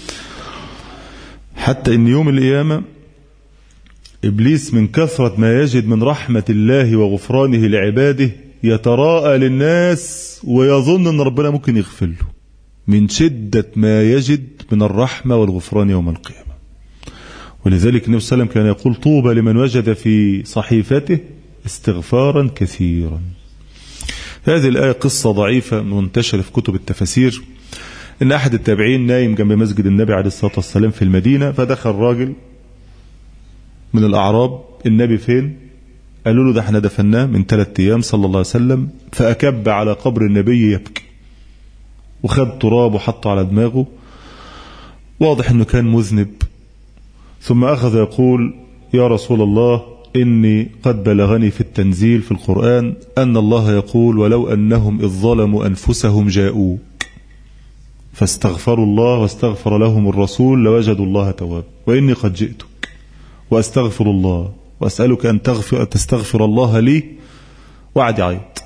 حتى إن يوم القيامة إبليس من كثرة ما يجد من رحمة الله وغفرانه لعباده يتراءى للناس ويظن أن ربنا ممكن يغفر له من شدة ما يجد من الرحمة والغفران يوم القيامة. ولذلك النبي صلى الله عليه وسلم كان يقول طوبى لمن وجد في صحيفته استغفارا كثيرا. هذه الآية قصة ضعيفة منتشرة في كتب التفاسير، إن أحد التابعين نايم جنب مسجد النبي عليه الصلاة والسلام في المدينة، فدخل راجل من الأعراب، النبي فين؟ قالوا له ده احنا دفناه من ثلاثة أيام صلى الله عليه وسلم. فأكب على قبر النبي يبكي وخد تراب وحطه على دماغه، واضح أنه كان مذنب. ثم أخذ يقول يا رسول الله إني قد بلغني في التنزيل في القرآن أن الله يقول ولو أنهم إذ ظلموا أنفسهم جاءوك فاستغفروا الله واستغفر لهم الرسول لوجدوا الله توابا، وإني قد جئتك وأستغفر الله وأسألك أن تغفر تستغفر الله لي، وعد يعيط.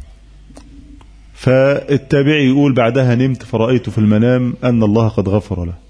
فالتابعي يقول بعدها نمت فرأيت في المنام أن الله قد غفر له.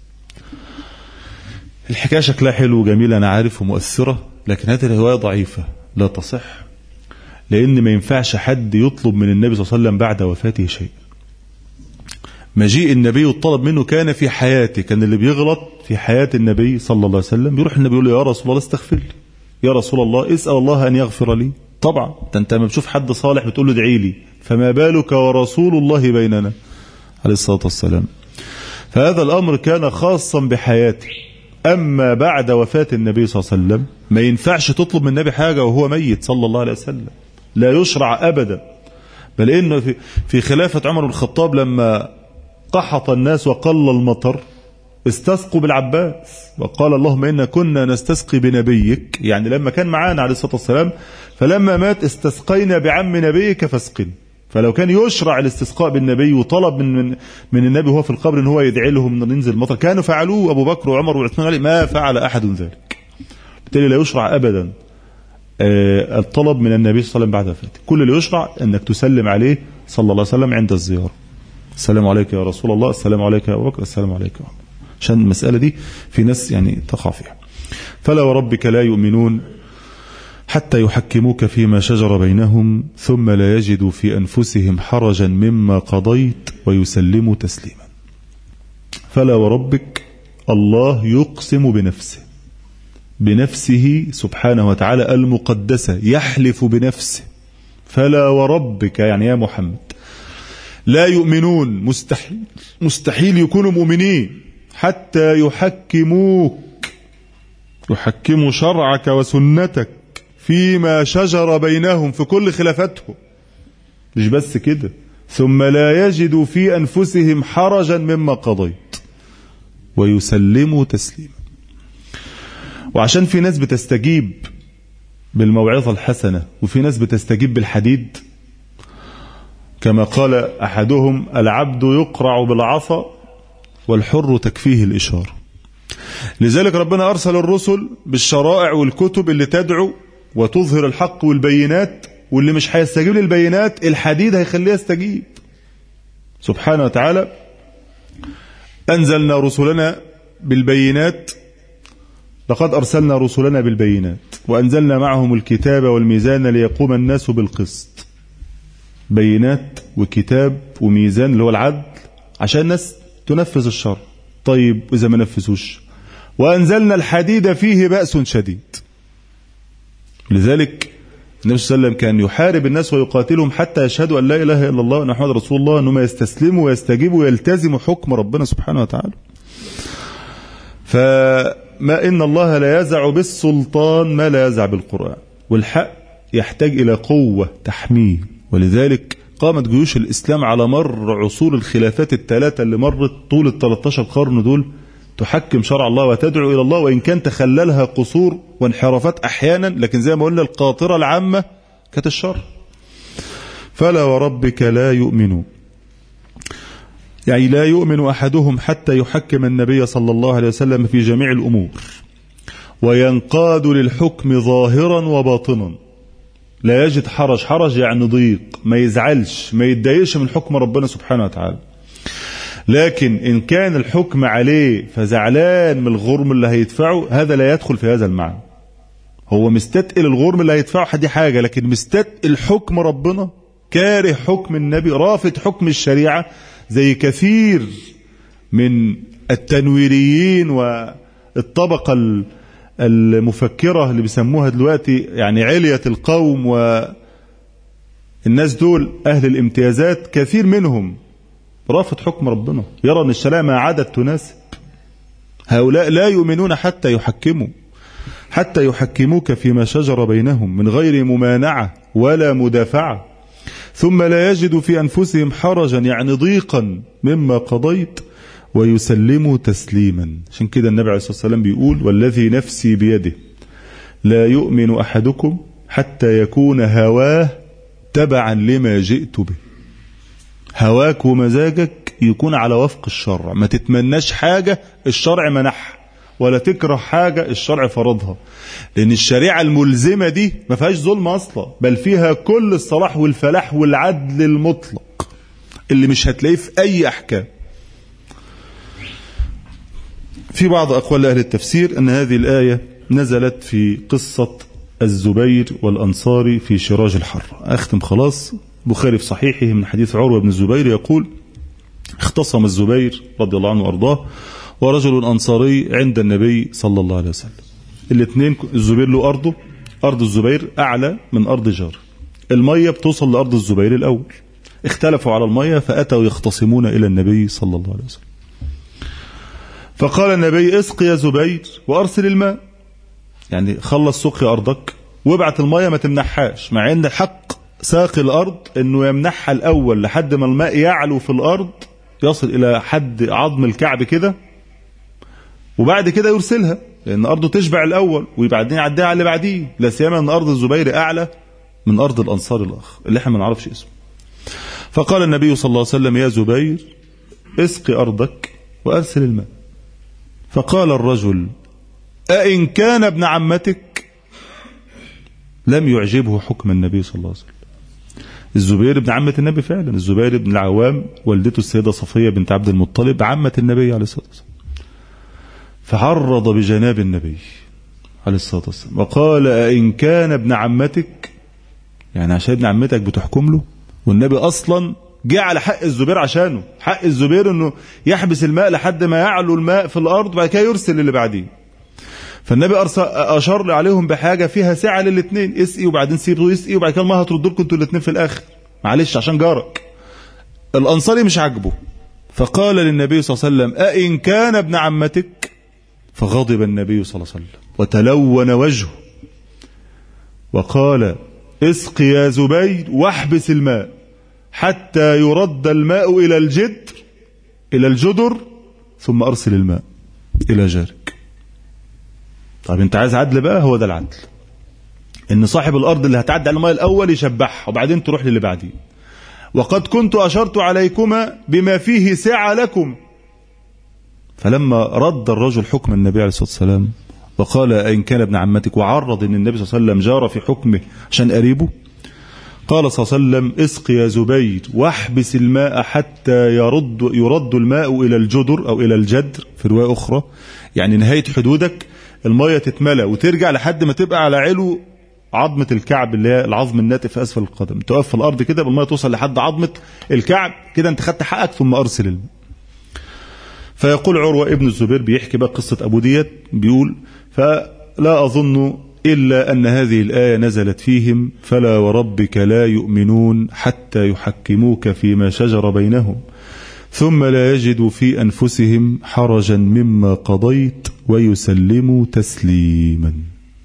الحكاية شكلها حلو وجميل أنا عارف ومؤثرة، لكن هذه الرواية ضعيفة لا تصح، لأن ما ينفعش حد يطلب من النبي صلى الله عليه وسلم بعد وفاته شيء. مجيء النبي والطلب منه كان في حياته، كان اللي بيغلط في حياة النبي صلى الله عليه وسلم بيروح النبي يقول له يا رسول الله استغفر لي، يا رسول الله اسأل الله أن يغفر لي. طبعا أنت لما بتشوف حد صالح بتقول له ادعي لي، فما بالك ورسول الله بيننا عليه الصلاة والسلام. فهذا الأمر كان خاصا بحياته. أما بعد وفاة النبي صلى الله عليه وسلم ما ينفعش تطلب من النبي حاجة وهو ميت صلى الله عليه وسلم، لا يشرع أبدا. بل إنه في, في خلافة عمر بن الخطاب لما قحط الناس وقل المطر استسقوا بالعباس، وقال اللهم إنا كنا نستسقي بنبيك، يعني لما كان معانا عليه الصلاة والسلام، فلما مات استسقينا بعم نبيك فاسقنا. فلو كان يشرع الاستسقاء بالنبي وطلب من من, من النبي وهو في القبر ان هو يدعي لهم ان ينزل مطر، كانوا فعلوه ابو بكر وعمر وعثمان علي، ما فعل احد ذلك. بالتالي لا يشرع ابدا الطلب من النبي صلى الله عليه وسلم بعد فاته. كل اللي يشرع انك تسلم عليه صلى الله عليه وسلم عند الزياره. السلام عليك يا رسول الله، السلام عليك يا ابو بكر، السلام عليك يا عمر، عشان المساله دي في ناس يعني تقع فيها. فلا وربك لا يؤمنون حتى يحكموك فيما شجر بينهم ثم لا يجدوا في أنفسهم حرجا مما قضيت ويسلموا تسليما. فلا وربك، الله يقسم بنفسه، بنفسه سبحانه وتعالى المقدسة، يحلف بنفسه. فلا وربك يعني يا محمد لا يؤمنون، مستحيل مستحيل يكونوا مؤمنين حتى يحكموك، يحكموا شرعك وسنتك فيما شجر بينهم، في كل خلافاتهم. مش بس كده، ثم لا يجدوا في أنفسهم حرجا مما قضيت ويسلموا تسليما. وعشان في ناس بتستجيب بالموعظة الحسنة وفي ناس بتستجيب بالحديد، كما قال أحدهم العبد يقرع بالعصا والحر تكفيه الإشارة. لذلك ربنا أرسل الرسل بالشرائع والكتب اللي تدعو وتظهر الحق والبينات، واللي مش هيستجيب للبينات الحديد هيخليه يستجيب. سبحانه وتعالى أنزلنا رسلنا بالبينات، لقد أرسلنا رسلنا بالبينات وأنزلنا معهم الكتاب والميزان ليقوم الناس بالقسط. بينات وكتاب وميزان اللي هو العدل عشان الناس تنفذ الشرع. طيب إذا ما نفذوش، وأنزلنا الحديد فيه بأس شديد. لذلك النبي صلى الله عليه وسلم كان يحارب الناس ويقاتلهم حتى يشهدوا أن لا إله إلا الله وأن محمد رسول الله، أنهم يستسلموا ويستجيبوا ويلتزموا حكم ربنا سبحانه وتعالى. فما إن الله لا يزع بالسلطان ما لا يزع بالقرآن، والحق يحتاج إلى قوة تحميه. ولذلك قامت جيوش الإسلام على مر عصور الخلافات الثلاثة اللي مرت طول ال ثلاثة عشر قرن دول تحكم شرع الله وتدعو إلى الله، وإن كان تخللها قصور وانحرافات أحيانا، لكن زي ما قلنا القاطرة العامة كانت الشر. فلا وربك لا يؤمنون، يعني لا يؤمن أحدهم حتى يحكم النبي صلى الله عليه وسلم في جميع الأمور وينقاد للحكم ظاهرا وباطنا، لا يجد حرج. حرج يعني ضيق، ما يزعلش ما يتضايقش من حكم ربنا سبحانه وتعالى. لكن إن كان الحكم عليه فزعلان من الغرم اللي هيدفعه، هذا لا يدخل في هذا المعنى. هو مستثقل الغرم اللي هيدفعه دي حاجة، لكن مستثقل حكم ربنا، كاره حكم النبي، رافض حكم الشريعة، زي كثير من التنويريين والطبقة المفكرة اللي بيسموها دلوقتي يعني علية القوم، والناس دول أهل الامتيازات، كثير منهم رافض حكم ربنا، يرى أن الشريعة ما عادت تناسب. هؤلاء لا يؤمنون حتى يحكموا حتى يحكموك فيما شجر بينهم من غير ممانعة ولا مدافعة، ثم لا يجدوا في أنفسهم حرجا يعني ضيقا مما قضيت ويسلموا تسليما. عشان كده النبي عليه الصلاة والسلام بيقول والذي نفسي بيده لا يؤمن أحدكم حتى يكون هواه تبعا لما جئت به. هواك ومزاجك يكون على وفق الشرع، ما تتمناش حاجة الشرع منحها ولا تكره حاجة الشرع فرضها، لأن الشريعة الملزمة دي ما فيهاش ظلم أصلا، بل فيها كل الصلاح والفلاح والعدل المطلق اللي مش هتلاقيه في أي أحكام. في بعض أقوال أهل التفسير أن هذه الآية نزلت في قصة الزبير والأنصاري في شراج الحر. أختم خلاص. بخاري في صحيحه من حديث عروة بن الزبير يقول اختصم الزبير رضي الله عنه وأرضاه ورجل أنصاري عند النبي صلى الله عليه وسلم. الاثنين، الزبير له أرضه، أرض الزبير أعلى من أرض جار، المية بتوصل لأرض الزبير الأول، اختلفوا على المية فأتوا يختصمون إلى النبي صلى الله عليه وسلم. فقال النبي اسق يا زبير وأرسل الماء، يعني خلص سقي أرضك وابعت المية ما تمنحهاش، مع أن حق ساقي الأرض أنه يمنحها الأول لحد ما الماء يعلو في الأرض يصل إلى حد عظم الكعب كده، وبعد كده يرسلها، لأن أرضه تشبع الأول وبعدين يعديها على اللي بعديه، لا سيما أن أرض الزبير أعلى من أرض الأنصار الآخر اللي احنا ما نعرفش اسمه. فقال النبي صلى الله عليه وسلم: يا زبير اسقي أرضك وأرسل الماء. فقال الرجل: أئن كان ابن عمتك؟ لم يعجبه حكم النبي صلى الله عليه وسلم. الزبير ابن عمة النبي فعلا، الزبير بن العوام والدته السيدة صفية بنت عبد المطلب عمة النبي عليه الصلاة والسلام. فعرض بجناب النبي عليه الصلاة والسلام وقال: أئن كان ابن عمتك؟ يعني عشان ابن عمتك بتحكم له؟ والنبي أصلا جه على حق الزبير عشانه، حق الزبير انه يحبس الماء لحد ما يعلو الماء في الأرض وبعد كده يرسل اللي بعديه. فالنبي أشار عليهم بحاجة فيها سعة للاثنين، اسقي وبعدين سيبه يسقي وبعد كده الماء هتردوا لكم انتوا الاثنين في الآخر، معلش عشان جارك. الأنصاري مش عاجبه، فقال للنبي صلى الله عليه وسلم: أئن كان ابن عمتك؟ فغضب النبي صلى الله عليه وسلم وتلون وجهه وقال: اسقي يا زبير واحبس الماء حتى يرد الماء إلى الجدر إلى الجدر ثم أرسل الماء إلى جارك. طيب انت عايز عدل بقى؟ هو ده العدل، ان صاحب الأرض اللي هتعدي على الماء الأول يشبعها وبعدين تروح للي بعدين. وقد كنت أشرت عليكما بما فيه سعة لكم. فلما رد الرجل حكم النبي عليه الصلاة والسلام وقال: أين كان ابن عمتك، وعرض ان النبي صلى الله عليه وسلم جار في حكمه عشان قريبه، قال صلى الله عليه وسلم: اسقي يا زبير واحبس الماء حتى يرد يرد الماء إلى الجدر أو إلى الجدر في رواية أخرى، يعني نهاية حدودك المية تتملى وترجع لحد ما تبقى على علو عظمة الكعب اللي هي العظم الناتئ في أسفل القدم، تقف في الأرض كده بالمية توصل لحد عظمة الكعب كده، أنت خدت حقك ثم أرسل الماء. فيقول عروة ابن الزبير بيحكي بقى قصة أبو ديت، بيقول: فلا أظن إلا أن هذه الآية نزلت فيهم: فلا وربك لا يؤمنون حتى يحكموك فيما شجر بينهم ثم لا يجدوا في أنفسهم حرجا مما قضيت ويسلموا تسليما.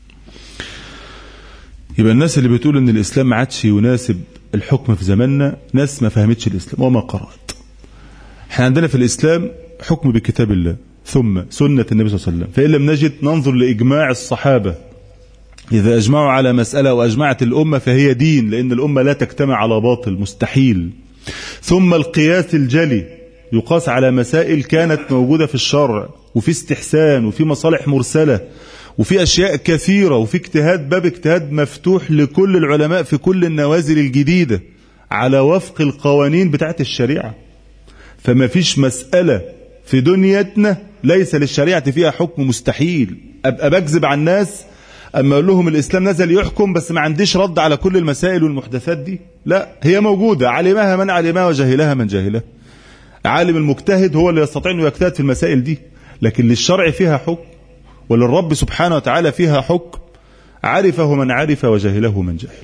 يبقى الناس اللي بتقول ان الإسلام ما عادش يناسب الحكم في زماننا ناس ما فهمتش الإسلام وما قرأت. احنا عندنا في الإسلام حكم بكتاب الله ثم سنة النبي صلى الله عليه وسلم، فإن لم نجد ننظر لإجماع الصحابة، إذا أجمعوا على مسألة وأجمعت الأمة فهي دين، لأن الأمة لا تجتمع على باطل مستحيل. ثم القياس الجلي، يقاس على مسائل كانت موجودة في الشرع وفي استحسان وفي مصالح مرسلة وفي أشياء كثيرة وفي اجتهاد، باب اجتهاد مفتوح لكل العلماء في كل النوازل الجديدة على وفق القوانين بتاعت الشريعة. فما فيش مسألة في دنيتنا ليس للشريعة فيها حكم مستحيل. أبقى بكذب على الناس أما أقول لهم الإسلام نزل يحكم بس ما عنديش رد على كل المسائل والمحدثات دي، لا، هي موجودة، علمها من علمها وجهلها من جهلها. عالم المجتهد هو اللي يستطيع أنه يجتهد في المسائل دي، لكن للشرع فيها حكم وللرب سبحانه وتعالى فيها حكم، عرفه من عرف وجهله من جهل.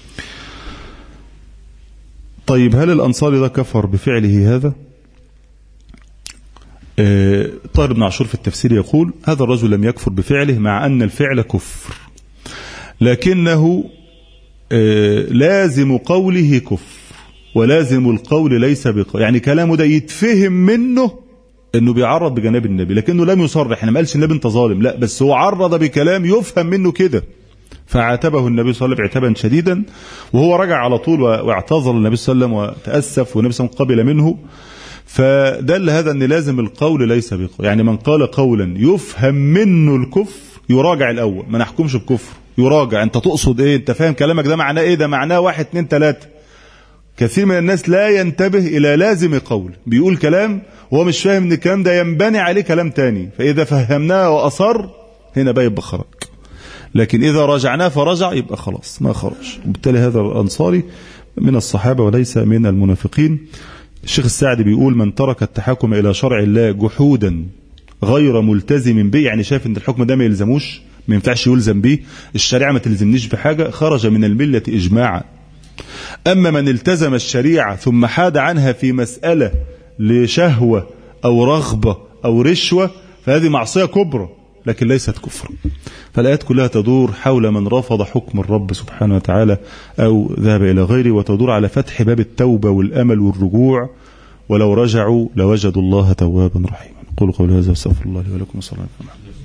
طيب هل الأنصاري ده كفر بفعله هذا؟ آه طاهر بن عاشور في التفسير يقول: هذا الرجل لم يكفر بفعله مع أن الفعل كفر، لكنه آه لازم قوله كفر ولازم القول ليس بقول، يعني كلامه ده يتفهم منه انه بيعرض بجناب النبي، لكنه لم يصرح، انا ما قالش النبي انت ظالم، لا، بس هو عرض بكلام يفهم منه كده، فعاتبه النبي صلى الله عليه وسلم عتابا شديدا، وهو رجع على طول واعتذر النبي صلى الله عليه وسلم وتأسف، والنبي صلى الله عليه وسلم قبل منه. فدل هذا ان لازم القول ليس بقول، يعني من قال قولا يفهم منه الكفر يراجع الاول، ما نحكمش بكفر، يراجع انت تقصد ايه، انت فاهم كلامك ده معناه ايه، ده معناه واحد اتنين تلاته. كثير من الناس لا ينتبه الى لازم قول، بيقول كلام وهو مش فاهم ان الكلام ده ينبني عليه كلام تاني، فاذا فهمناه واصر هنا بقى يبقى خرج، لكن اذا راجعناه فرجع يبقى خلاص ما خرج. وبالتالي هذا الانصاري من الصحابه وليس من المنافقين. الشيخ السعدي بيقول: من ترك التحاكم الى شرع الله جحودا غير ملتزم به، يعني شايف ان الحكم ده ما يلزموش، ما ينفعش يلزم به، الشريعه ما تلزمنيش بحاجه، خرج من المله اجماعا. أما من التزم الشريعة ثم حاد عنها في مسألة لشهوة أو رغبة أو رشوة فهذه معصية كبرى لكن ليست كفر. فالآيات كلها تدور حول من رفض حكم الرب سبحانه وتعالى أو ذهب إلى غيره، وتدور على فتح باب التوبة والأمل والرجوع ولو رجعوا لوجدوا الله توابا رحيما. قولوا قولي هذا واستغفر الله لي ولكم وصلى الله عليه وسلم.